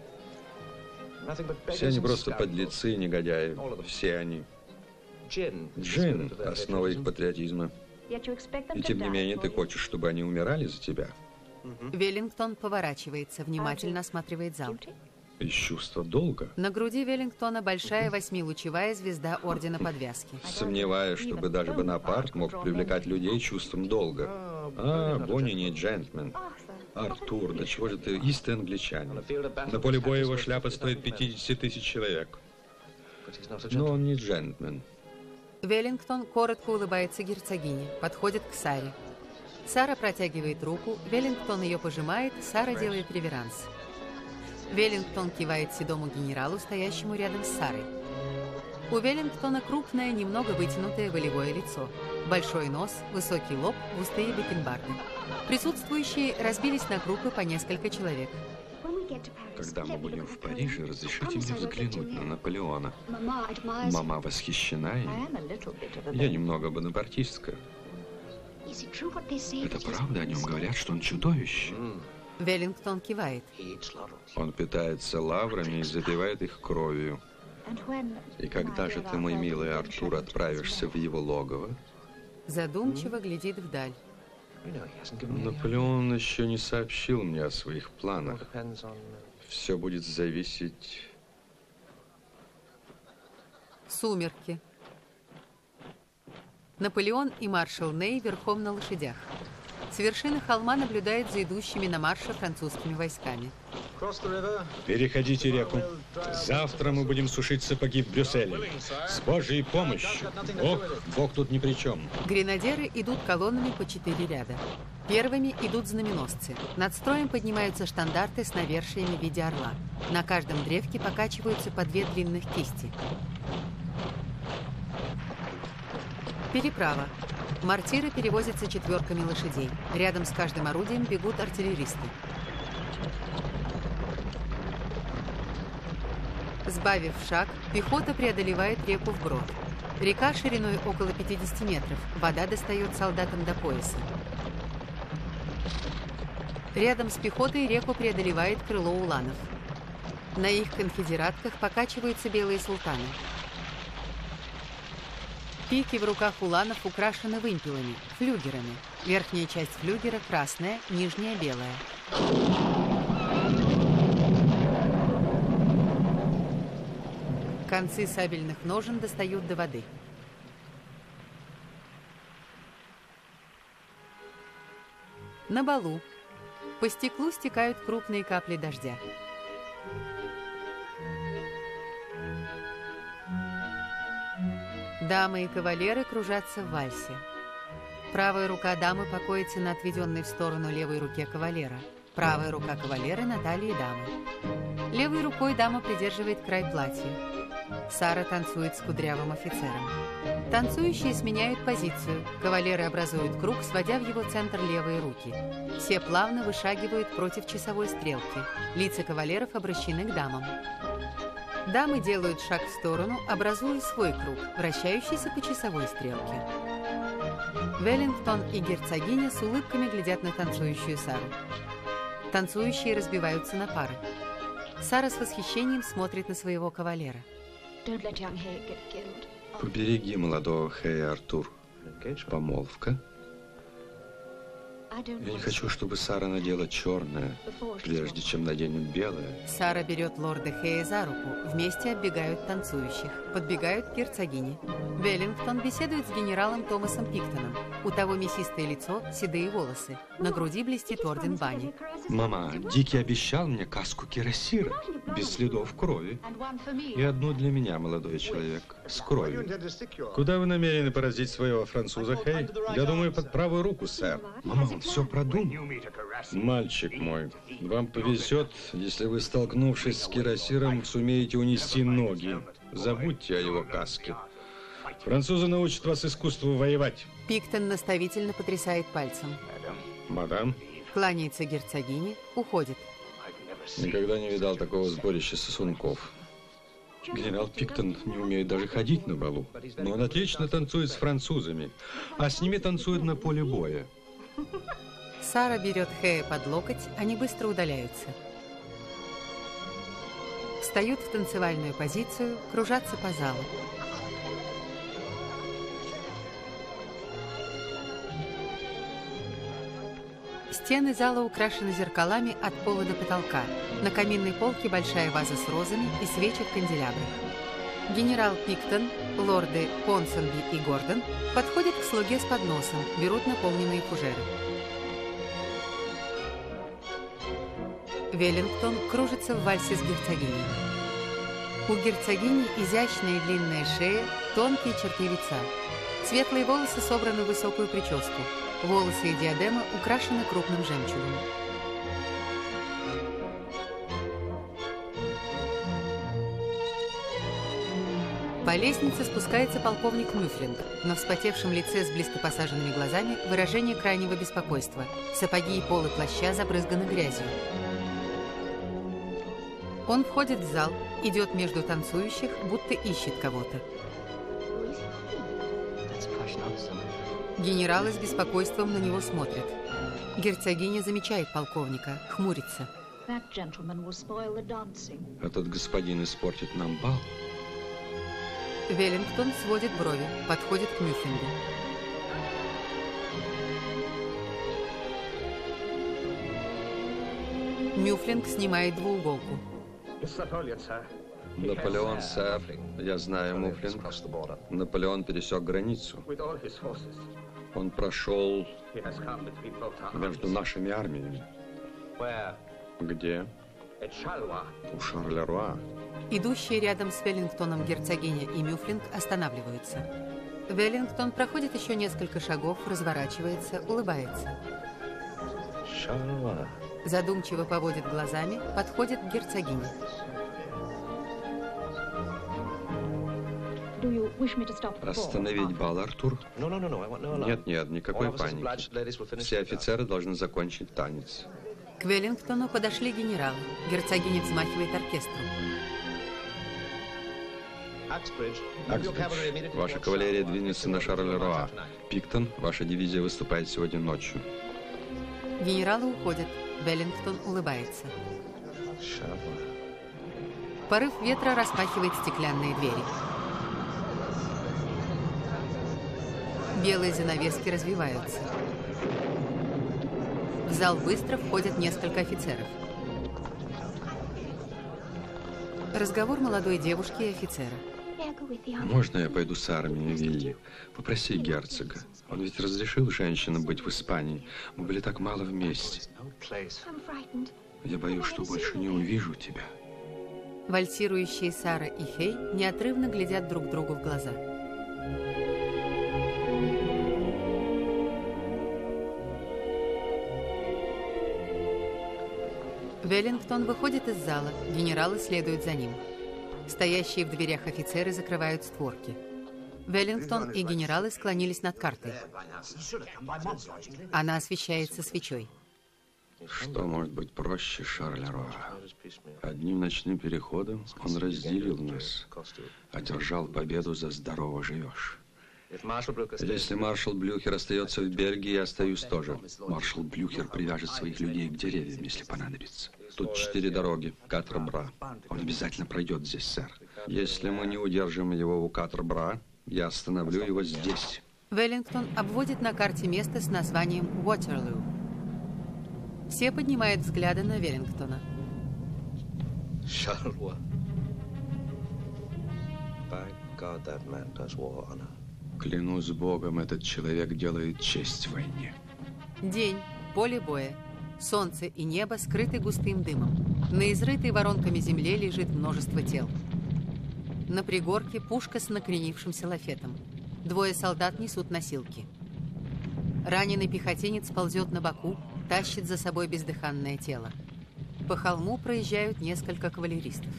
Все они просто подлецы и негодяи. Все они. Джин – основа их патриотизма. И тем не менее ты хочешь, чтобы они умирали за тебя? Веллингтон поворачивается, внимательно осматривает зал. Из чувства долга? На груди Веллингтона большая восьмилучевая звезда Ордена Подвязки. Сомневаюсь, чтобы даже Бонапарт мог привлекать людей чувством долга. А, Бонни не джентльмен. Артур, да чего же ты истый англичанин? На поле боя его шляпа стоит пятьдесят тысяч человек. Но он не джентльмен. Веллингтон коротко улыбается герцогине, подходит к Саре. Сара протягивает руку, Веллингтон ее пожимает, Сара делает реверанс. Веллингтон кивает седому генералу, стоящему рядом с Сарой. У Веллингтона крупное, немного вытянутое волевое лицо. Большой нос, высокий лоб, густые бакенбарды. Присутствующие разбились на группы по несколько человек. Когда мы будем в Париже, разрешите мне взглянуть на Наполеона. Мама восхищена им. Я немного бонапартистка. Это правда? О нем говорят, что он чудовище. Веллингтон кивает. Он питается лаврами и запивает их кровью. И когда же ты, мой милый Артур, отправишься в его логово? Задумчиво глядит вдаль. Наполеон еще не сообщил мне о своих планах. Все будет зависеть... Сумерки. Наполеон и маршал Ней верхом на лошадях. С вершины холма наблюдает за идущими на марше французскими войсками. Переходите реку. Завтра мы будем сушить сапоги в Брюсселе. С Божьей помощью. Ох, Бог тут ни при чем. Гренадеры идут колоннами по четыре ряда. Первыми идут знаменосцы. Над строем поднимаются штандарты с навершиями в виде орла. На каждом древке покачиваются по две длинных кисти. Переправа. Мортиры перевозятся четверками лошадей. Рядом с каждым орудием бегут артиллеристы. Сбавив шаг, пехота преодолевает реку вброд. Река шириной около пятидесяти метров. Вода достает солдатам до пояса. Рядом с пехотой реку преодолевает крыло уланов. На их конфедератках покачиваются белые султаны. Пики в руках уланов украшены вымпелами, флюгерами. Верхняя часть флюгера красная, нижняя белая. Концы сабельных ножен достают до воды. На балу. По стеклу стекают крупные капли дождя. Дамы и кавалеры кружатся в вальсе. Правая рука дамы покоится на отведенной в сторону левой руке кавалера. Правая рука кавалера на талии дамы. Левой рукой дама придерживает край платья. Сара танцует с кудрявым офицером. Танцующие сменяют позицию. Кавалеры образуют круг, сводя в его центр левые руки. Все плавно вышагивают против часовой стрелки. Лица кавалеров обращены к дамам. Дамы делают шаг в сторону, образуя свой круг, вращающийся по часовой стрелке. Веллингтон и герцогиня с улыбками глядят на танцующую Сару. Танцующие разбиваются на пары. Сара с восхищением смотрит на своего кавалера. Побереги молодого Хэя, Артур. Помолвка? Я не хочу, чтобы Сара надела черное, прежде чем наденем белое. Сара берет лорда Хэя за руку. Вместе оббегают танцующих. Подбегают к герцогине. Веллингтон беседует с генералом Томасом Пиктоном. У того мясистое лицо, седые волосы. На груди блестит орден бани. Мама, Дикий обещал мне каску кирасира, без следов крови. И одну для меня, молодой человек, с кровью. Куда вы намерены поразить своего француза, Хэй? Я думаю, под правую руку, сэр. Мама, он все продумал. Мальчик мой, вам повезет, если вы, столкнувшись с кирасиром, сумеете унести ноги. Забудьте о его каске. Французы научат вас искусству воевать. Пиктон наставительно потрясает пальцем. Мадам. Кланяется герцогине, уходит. Никогда не видал такого сборища сосунков. Генерал Пиктон не умеет даже ходить на балу. Но он отлично танцует с французами, а с ними танцует на поле боя. Сара берет Хэя под локоть, они быстро удаляются. Встают в танцевальную позицию, кружатся по залу. Стены зала украшены зеркалами от пола до потолка. На каминной полке большая ваза с розами и свечи в канделябрах. Генерал Пиктон, лорды Понсонби и Гордон подходят к слуге с подносом, берут наполненные фужеры. Веллингтон кружится в вальсе с герцогиней. У герцогини изящная длинная шея, тонкие черты лица. Светлые волосы собраны в высокую прическу. Волосы и диадема украшены крупным жемчугом. По лестнице спускается полковник Мюфлинг. На вспотевшем лице с близко посаженными глазами выражение крайнего беспокойства. Сапоги и полы плаща забрызганы грязью. Он входит в зал, идет между танцующих, будто ищет кого-то. Генералы с беспокойством на него смотрят. Герцогиня замечает полковника, хмурится. Этот господин испортит нам бал. Веллингтон сводит брови, подходит к Мюфлингу. Мюфлинг снимает двууголку. Наполеон, сэр. Я знаю, Мюфлинг. Наполеон пересек границу. Он прошел между нашими армиями. Где? У Шарлеруа. Идущие рядом с Веллингтоном герцогиня и Мюфлинг останавливаются. Веллингтон проходит еще несколько шагов, разворачивается, улыбается. Задумчиво поводит глазами, подходит к герцогине. Остановить бал, Артур? Нет, нет, никакой паники. Все офицеры должны закончить танец. К Веллингтону подошли генералы. Герцогиня взмахивает оркестру. Аксбридж, ваша кавалерия двинется на Шарлеруа. Пиктон, ваша дивизия выступает сегодня ночью. Генералы уходят. Веллингтон улыбается. Порыв ветра распахивает стеклянные двери. Белые занавески развиваются. В зал быстро входят несколько офицеров. Разговор молодой девушки и офицера. Можно я пойду с армией, Вилли? Попроси герцога. Он ведь разрешил женщинам быть в Испании. Мы были так мало вместе. Я боюсь, что больше не увижу тебя. Вальсирующие Сара и Хей неотрывно глядят друг другу в глаза. Веллингтон выходит из зала, генералы следуют за ним. Стоящие в дверях офицеры закрывают створки. Веллингтон и генералы склонились над картой. Она освещается свечой. Что может быть проще Шарлеруа? Одним ночным переходом он разделил нас, одержал победу за «здорово живешь». Если маршал Блюхер остается в Бельгии, я остаюсь тоже. Маршал Блюхер привяжет своих людей к деревьям, если понадобится. Тут четыре дороги. Катр-Бра. Он обязательно пройдет здесь, сэр. Если мы не удержим его у Катр-Бра, я остановлю его здесь. Веллингтон обводит на карте место с названием Уотерлоо. Все поднимают взгляды на Веллингтона. Шарлеруа. By God, that man does war honor. Клянусь Богом, этот человек делает честь в войне. День, поле боя. Солнце и небо скрыты густым дымом. На изрытой воронками земле лежит множество тел. На пригорке пушка с накренившимся лафетом. Двое солдат несут носилки. Раненый пехотинец ползет на боку, тащит за собой бездыханное тело. По холму проезжают несколько кавалеристов.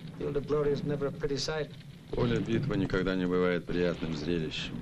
Поле битвы никогда не бывает приятным зрелищем.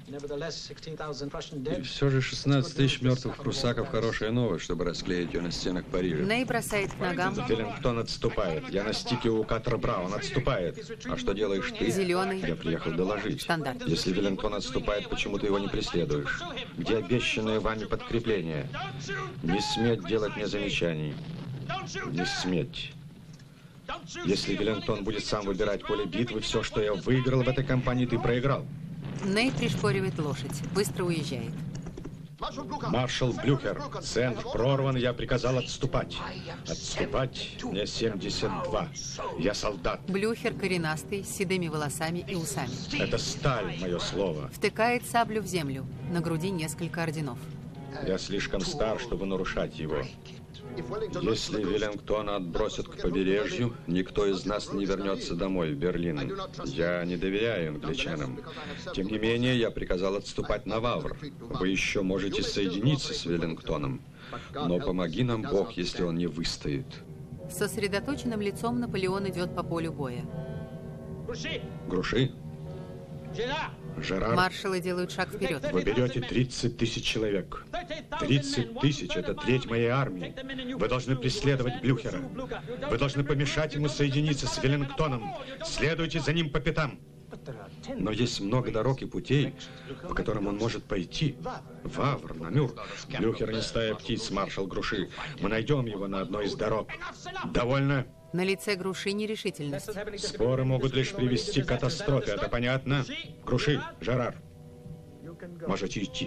И все же шестнадцать тысяч мертвых прусаков – хорошая новость, чтобы расклеить ее на стенах Парижа. Ней бросает к ногам. Веллингтон отступает. Я на стике у Катр-Бра, он отступает. А что делаешь ты? Зеленый. Я приехал доложить. Стандарт. Если Веллингтон отступает, почему ты его не преследуешь? Где обещанное вами подкрепление? Не сметь делать мне замечаний. Не сметь. Если Веллингтон будет сам выбирать поле битвы, все, что я выиграл в этой кампании, ты проиграл. Ней пришпоривает лошадь. Быстро уезжает. Маршал Блюхер, центр прорван, я приказал отступать. Отступать мне семьдесят два. Я солдат. Блюхер коренастый, с седыми волосами и усами. Это сталь, мое слово. Втыкает саблю в землю. На груди несколько орденов. Я слишком стар, чтобы нарушать его. Если Веллингтона отбросят к побережью, никто из нас не вернется домой, в Берлин. Я не доверяю англичанам. Тем не менее, я приказал отступать на Вавр. Вы еще можете соединиться с Веллингтоном. Но помоги нам, Бог, если он не выстоит. С сосредоточенным лицом Наполеон идет по полю боя. Груши? Жерар, Маршалы делают шаг вперед. вы берете тридцать тысяч человек. тридцать тысяч – это треть моей армии. Вы должны преследовать Блюхера. Вы должны помешать ему соединиться с Веллингтоном. Следуйте за ним по пятам. Но есть много дорог и путей, по которым он может пойти. Вавр, Намюр. Блюхер не стая птиц, маршал Груши. Мы найдем его на одной из дорог. Довольно? На лице Груши нерешительность. Споры могут лишь привести к катастрофе, это понятно? Груши, Жерар, можете идти.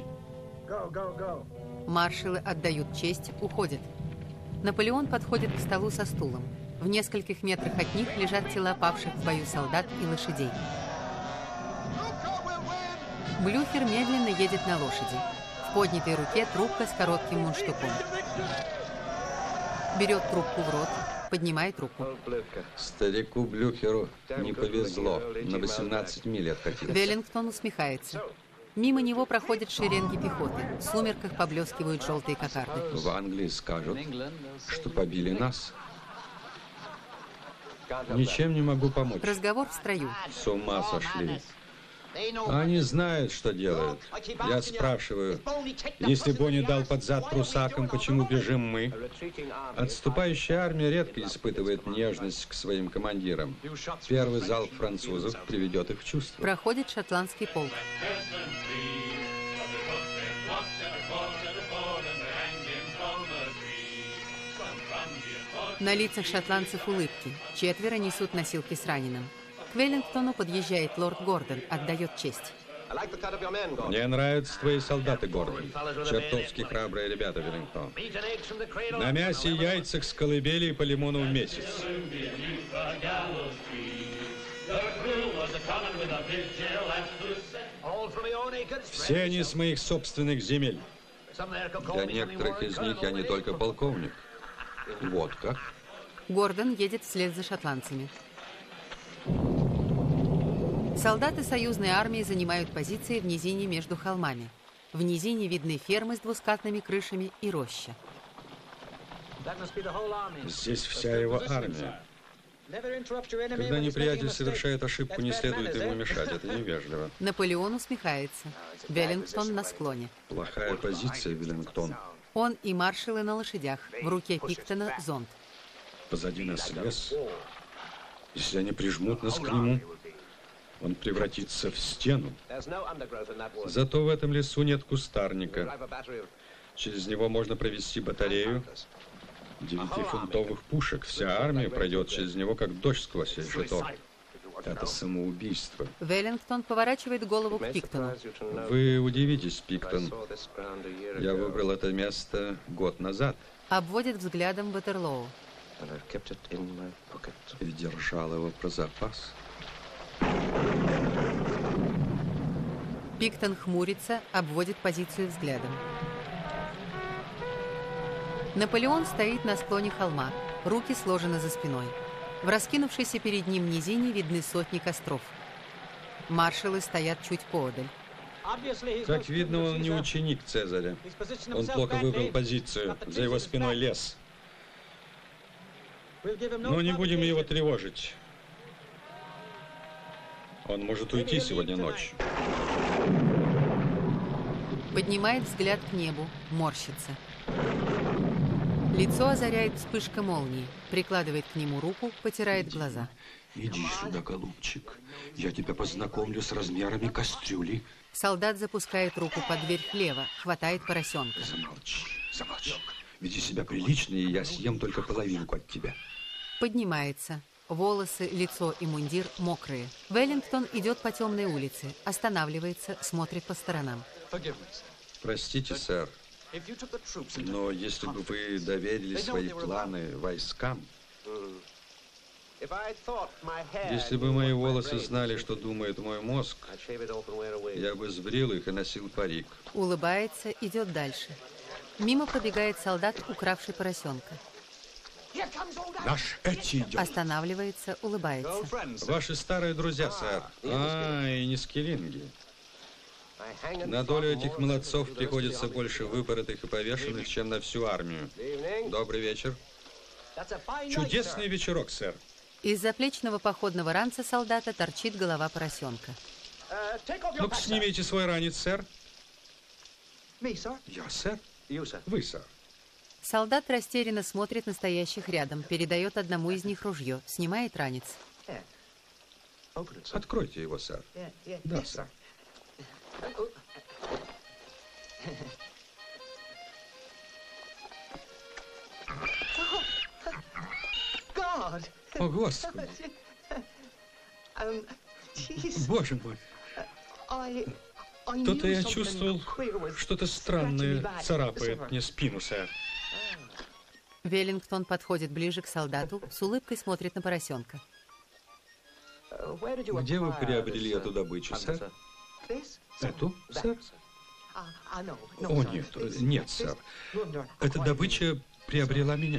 Маршалы отдают честь, уходят. Наполеон подходит к столу со стулом. В нескольких метрах от них лежат тела павших в бою солдат и лошадей. Блюхер медленно едет на лошади. В поднятой руке трубка с коротким мундштуком. Берет трубку в рот, поднимает руку. Старику Блюхеру не повезло. На восемнадцать миль откатился. Веллингтон усмехается. Мимо него проходят шеренги пехоты. В сумерках поблескивают желтые кокарды. В Англии скажут, что побили нас. Ничем не могу помочь. Разговор в строю. С ума сошли. Они знают, что делают. Я спрашиваю, если Бонни дал под зад прусакам, почему бежим мы? Отступающая армия редко испытывает нежность к своим командирам. Первый залп французов приведет их в чувство. Проходит шотландский полк. На лицах шотландцев улыбки. Четверо несут носилки с раненым. К Веллингтону подъезжает лорд Гордон, отдает честь. Мне нравятся твои солдаты, Гордон. Чертовски храбрые ребята, Веллингтон. На мясе и яйцах с колыбели и по лимону в месяц. Все они с моих собственных земель. Для некоторых из них я не только полковник. Вот как. Гордон едет вслед за шотландцами. Солдаты союзной армии занимают позиции в низине между холмами. В низине видны фермы с двускатными крышами и роща. Здесь вся его армия. Когда неприятель совершает ошибку, не следует ему мешать. Это невежливо. Наполеон усмехается. Веллингтон на склоне. Плохая позиция, Веллингтон. Он и маршалы на лошадях. В руке Пиктона зонт. Позади нас лес. Если они прижмут нас к нему, он превратится в стену. Зато в этом лесу нет кустарника. Через него можно провести батарею девятифунтовых пушек. Вся армия пройдет через него, как дождь сквозь решето. Это самоубийство. Веллингтон поворачивает голову к Пиктону. Вы удивитесь, Пиктон. Я выбрал это место год назад. Обводит взглядом Ватерлоу. И держал его про запас. Пиктон хмурится, обводит позицию взглядом. Наполеон стоит на склоне холма, руки сложены за спиной. В раскинувшейся перед ним низине видны сотни костров. Маршалы стоят чуть поодаль. Как видно, он не ученик Цезаря. Он плохо выбрал позицию. За его спиной лес. Но не будем его тревожить. Он может уйти сегодня ночью. Поднимает взгляд к небу, морщится. Лицо озаряет вспышка молнии. Прикладывает к нему руку, потирает глаза. Иди сюда, голубчик. Я тебя познакомлю с размерами кастрюли. Солдат запускает руку под дверь хлева, хватает поросенка. Замолчи, замолчи. Веди себя прилично, и я съем только половинку от тебя. Поднимается. Волосы, лицо и мундир мокрые. Веллингтон идет по темной улице, останавливается, смотрит по сторонам. Простите, сэр, но если бы вы доверили свои планы войскам, если бы мои волосы знали, что думает мой мозг, я бы сбрил их и носил парик. Улыбается, идет дальше. Мимо пробегает солдат, укравший поросенка. Наш Эти идет. Останавливается, улыбается. Ваши старые друзья, сэр. А, и не скиллинги. На долю этих молодцов приходится больше выпоротых и повешенных, чем на всю армию. Добрый вечер. Чудесный вечерок, сэр. Из заплечного походного ранца солдата торчит голова поросенка. Ну-ка, снимите свой ранец, сэр. Я, сэр? Вы, сэр. Солдат растерянно смотрит на стоящих рядом, передает одному из них ружье, снимает ранец. Откройте его, сэр. Да, сэр. О, Господи! Боже мой! То-то я чувствовал, что-то странное царапает мне спину, сэр. Веллингтон подходит ближе к солдату, с улыбкой смотрит на поросенка. Где вы приобрели эту добычу, сэр? Эту, сэр? О, нет, нет, сэр. Эта добыча приобрела меня.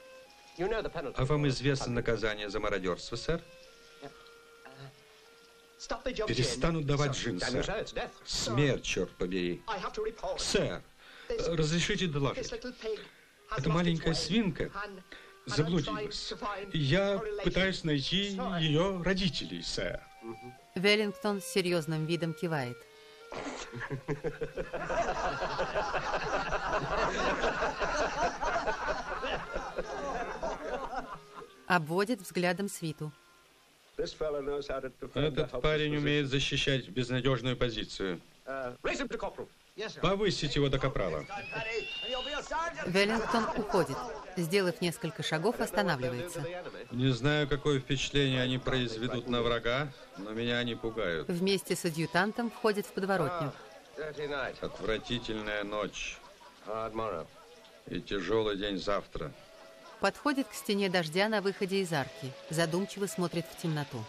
А вам известно наказание за мародерство, сэр? Перестанут давать джин, сэр. Смерть, черт побери. Сэр, разрешите доложить. Эта маленькая свинка заблудилась. Я пытаюсь найти ее родителей, сэр. Веллингтон с серьезным видом кивает. Обводит взглядом свиту. Этот парень умеет защищать безнадежную позицию. Повысить его до капрала. Веллингтон уходит. Сделав несколько шагов, останавливается. Не знаю, какое впечатление они произведут на врага, но меня они пугают. Вместе с адъютантом входит в подворотню. Отвратительная ночь. И тяжелый день завтра. Подходит к стене дождя на выходе из арки. Задумчиво смотрит в темноту.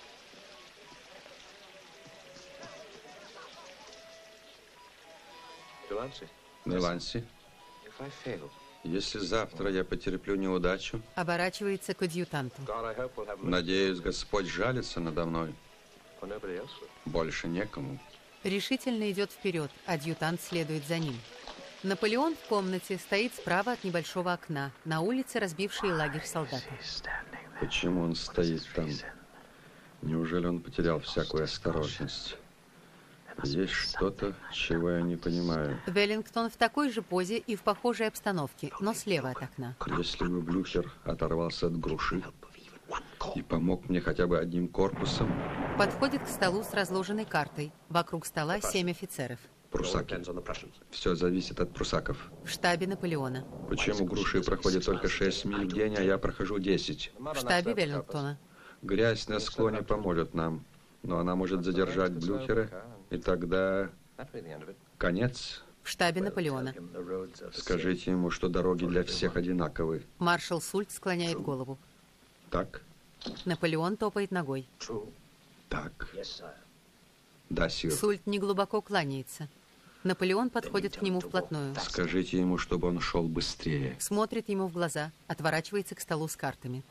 Деланси, если завтра я потерплю неудачу, оборачивается к адъютанту. Надеюсь, Господь жалится надо мной. Больше некому. Решительно идет вперед. Адъютант следует за ним. Наполеон в комнате стоит справа от небольшого окна. На улице разбившие лагерь солдаты. Почему он стоит там? Неужели он потерял всякую осторожность? Есть что-то, чего я не понимаю. Веллингтон в такой же позе и в похожей обстановке, но слева от окна. Если бы Блюхер оторвался от груши и помог мне хотя бы одним корпусом... Подходит к столу с разложенной картой. Вокруг стола семь офицеров. Прусаки. Все зависит от прусаков. В штабе Наполеона. Почему груши проходят только шесть миль в день, а я прохожу десять? В штабе Веллингтона. Грязь на склоне поможет нам, но она может задержать Блюхера, и тогда конец. В штабе Наполеона. Скажите ему, что дороги для всех одинаковы. Маршал Сульт склоняет голову. Так? Наполеон топает ногой. Так. Да, сир. Сульт неглубоко кланяется. Наполеон подходит к нему вплотную. Скажите ему, чтобы он шел быстрее. Смотрит ему в глаза, отворачивается к столу с картами.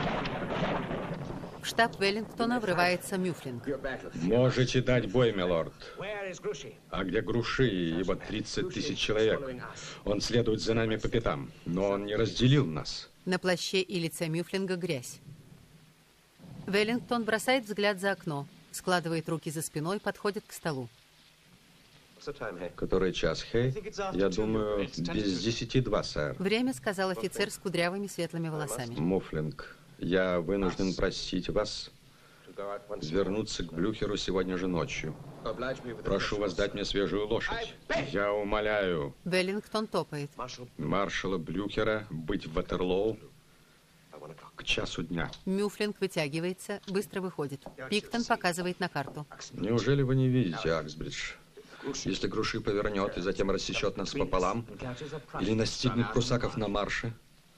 В штаб Веллингтона врывается Мюфлинг. Можете дать бой, милорд. А где груши, его тридцать тысяч человек? Он следует за нами по пятам, но он не разделил нас. На плаще и лице Мюфлинга грязь. Веллингтон бросает взгляд за окно, складывает руки за спиной, подходит к столу. Который час, Хей? Я думаю, без десяти два, сэр. Время, сказал офицер с кудрявыми светлыми волосами. Муфлинг, я вынужден просить вас вернуться к Блюхеру сегодня же ночью. Прошу вас дать мне свежую лошадь. Я умоляю. Веллингтон топает. Маршала Блюхера быть в Ватерлоу к часу дня. Мюфлинг вытягивается, быстро выходит. Пиктон показывает на карту. Неужели вы не видите, Аксбридж? Если груши повернет и затем рассечет нас пополам, или настигнет прусаков на марше,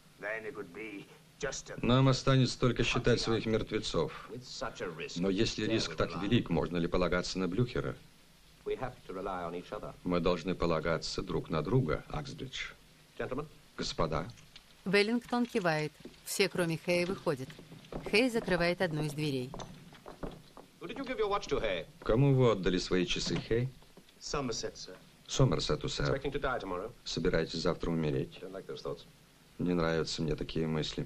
нам останется только считать своих мертвецов. Но если риск так велик, можно ли полагаться на Блюхера? Мы должны полагаться друг на друга, Аксбридж. Господа. Веллингтон кивает. Все, кроме Хэя, выходят. Хэй закрывает одну из дверей. Кому вы отдали свои часы, Хэй? Сомерсету, сэр. Собираетесь завтра умереть? Не нравятся мне такие мысли.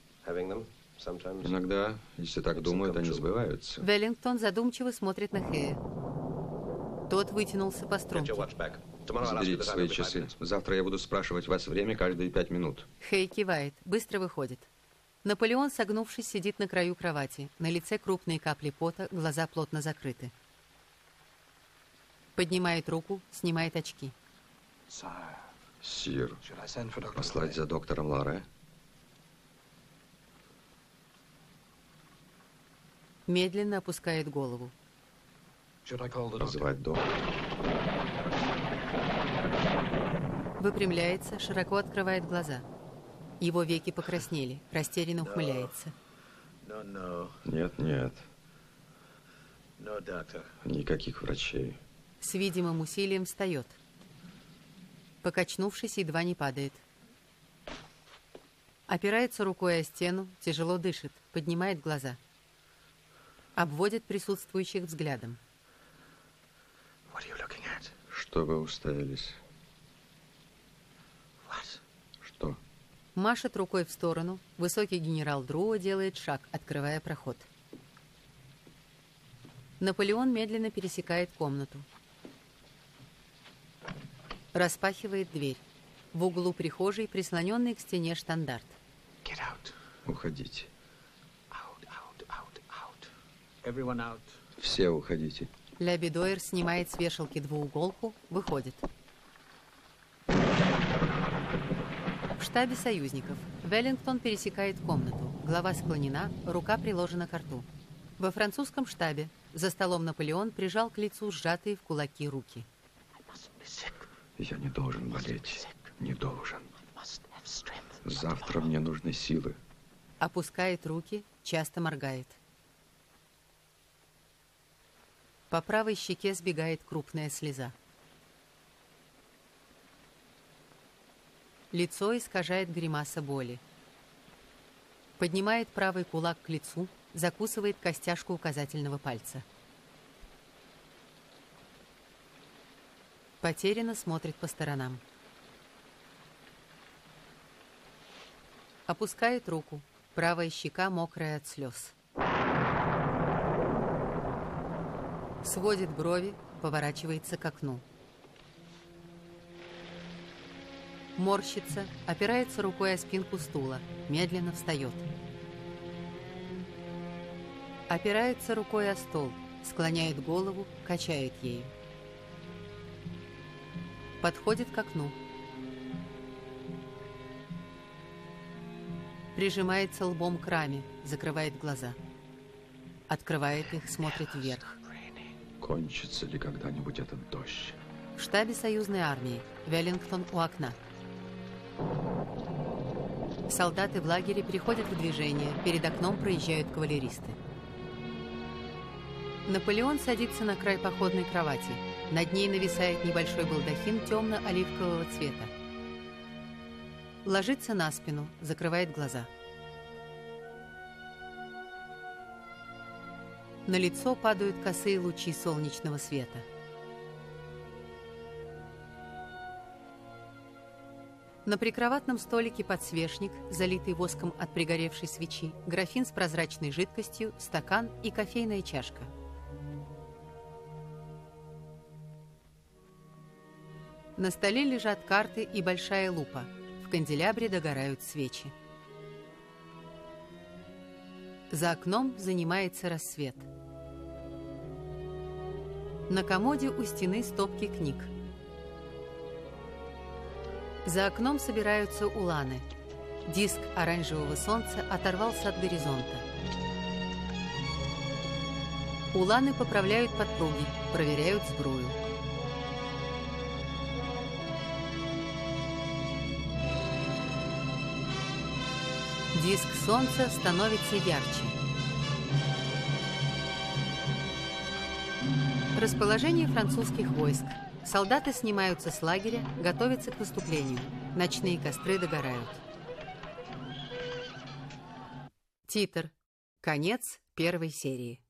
Иногда, если так думают, они сбываются. Веллингтон задумчиво смотрит на Хэя. Тот вытянулся по струнке. Заберите свои часы. Завтра я буду спрашивать вас время каждые пять минут. Хэй кивает, быстро выходит. Наполеон, согнувшись, сидит на краю кровати. На лице крупные капли пота, глаза плотно закрыты. Поднимает руку, снимает очки. Сир, послать за доктором Ларе? Медленно опускает голову. Позвать доктора. Выпрямляется, широко открывает глаза. Его веки покраснели, растерянно ухмыляется. Нет, нет. Никаких врачей. С видимым усилием встает. Покачнувшись, едва не падает. Опирается рукой о стену, тяжело дышит, поднимает глаза. Обводит присутствующих взглядом. Что вы уставились? Что? Машет рукой в сторону. Высокий генерал Друо делает шаг, открывая проход. Наполеон медленно пересекает комнату. Распахивает дверь. В углу прихожей прислоненный к стене штандарт. Уходите. Все уходите. Ля Бедуэр снимает с вешалки двууголку, выходит. В штабе союзников. Веллингтон пересекает комнату. Голова склонена, рука приложена к рту. Во французском штабе за столом Наполеон прижал к лицу сжатые в кулаки руки. Я не должен болеть. Не должен. Завтра мне нужны силы. Опускает руки, часто моргает. По правой щеке сбегает крупная слеза. Лицо искажает гримаса боли. Поднимает правый кулак к лицу, закусывает костяшку указательного пальца. Потерянно смотрит по сторонам. Опускает руку. Правая щека мокрая от слез. Сводит брови, поворачивается к окну. Морщится, опирается рукой о спинку стула, медленно встает. Опирается рукой о стол, склоняет голову, качает ею. Подходит к окну. Прижимается лбом к раме, закрывает глаза. Открывает их, смотрит вверх. Кончится ли когда-нибудь этот дождь? В штабе союзной армии. Веллингтон у окна. Солдаты в лагере приходят в движение. Перед окном проезжают кавалеристы. Наполеон садится на край походной кровати. Над ней нависает небольшой балдахин темно-оливкового цвета. Ложится на спину, закрывает глаза. На лицо падают косые лучи солнечного света. На прикроватном столике подсвечник, залитый воском от пригоревшей свечи, графин с прозрачной жидкостью, стакан и кофейная чашка. На столе лежат карты и большая лупа. В канделябре догорают свечи. За окном занимается рассвет. На комоде у стены стопки книг. За окном собираются уланы. Диск оранжевого солнца оторвался от горизонта. Уланы поправляют подпруги, проверяют сбрую. Диск солнца становится ярче. Расположение французских войск. Солдаты снимаются с лагеря, готовятся к выступлению. Ночные костры догорают. Титр. Конец первой серии.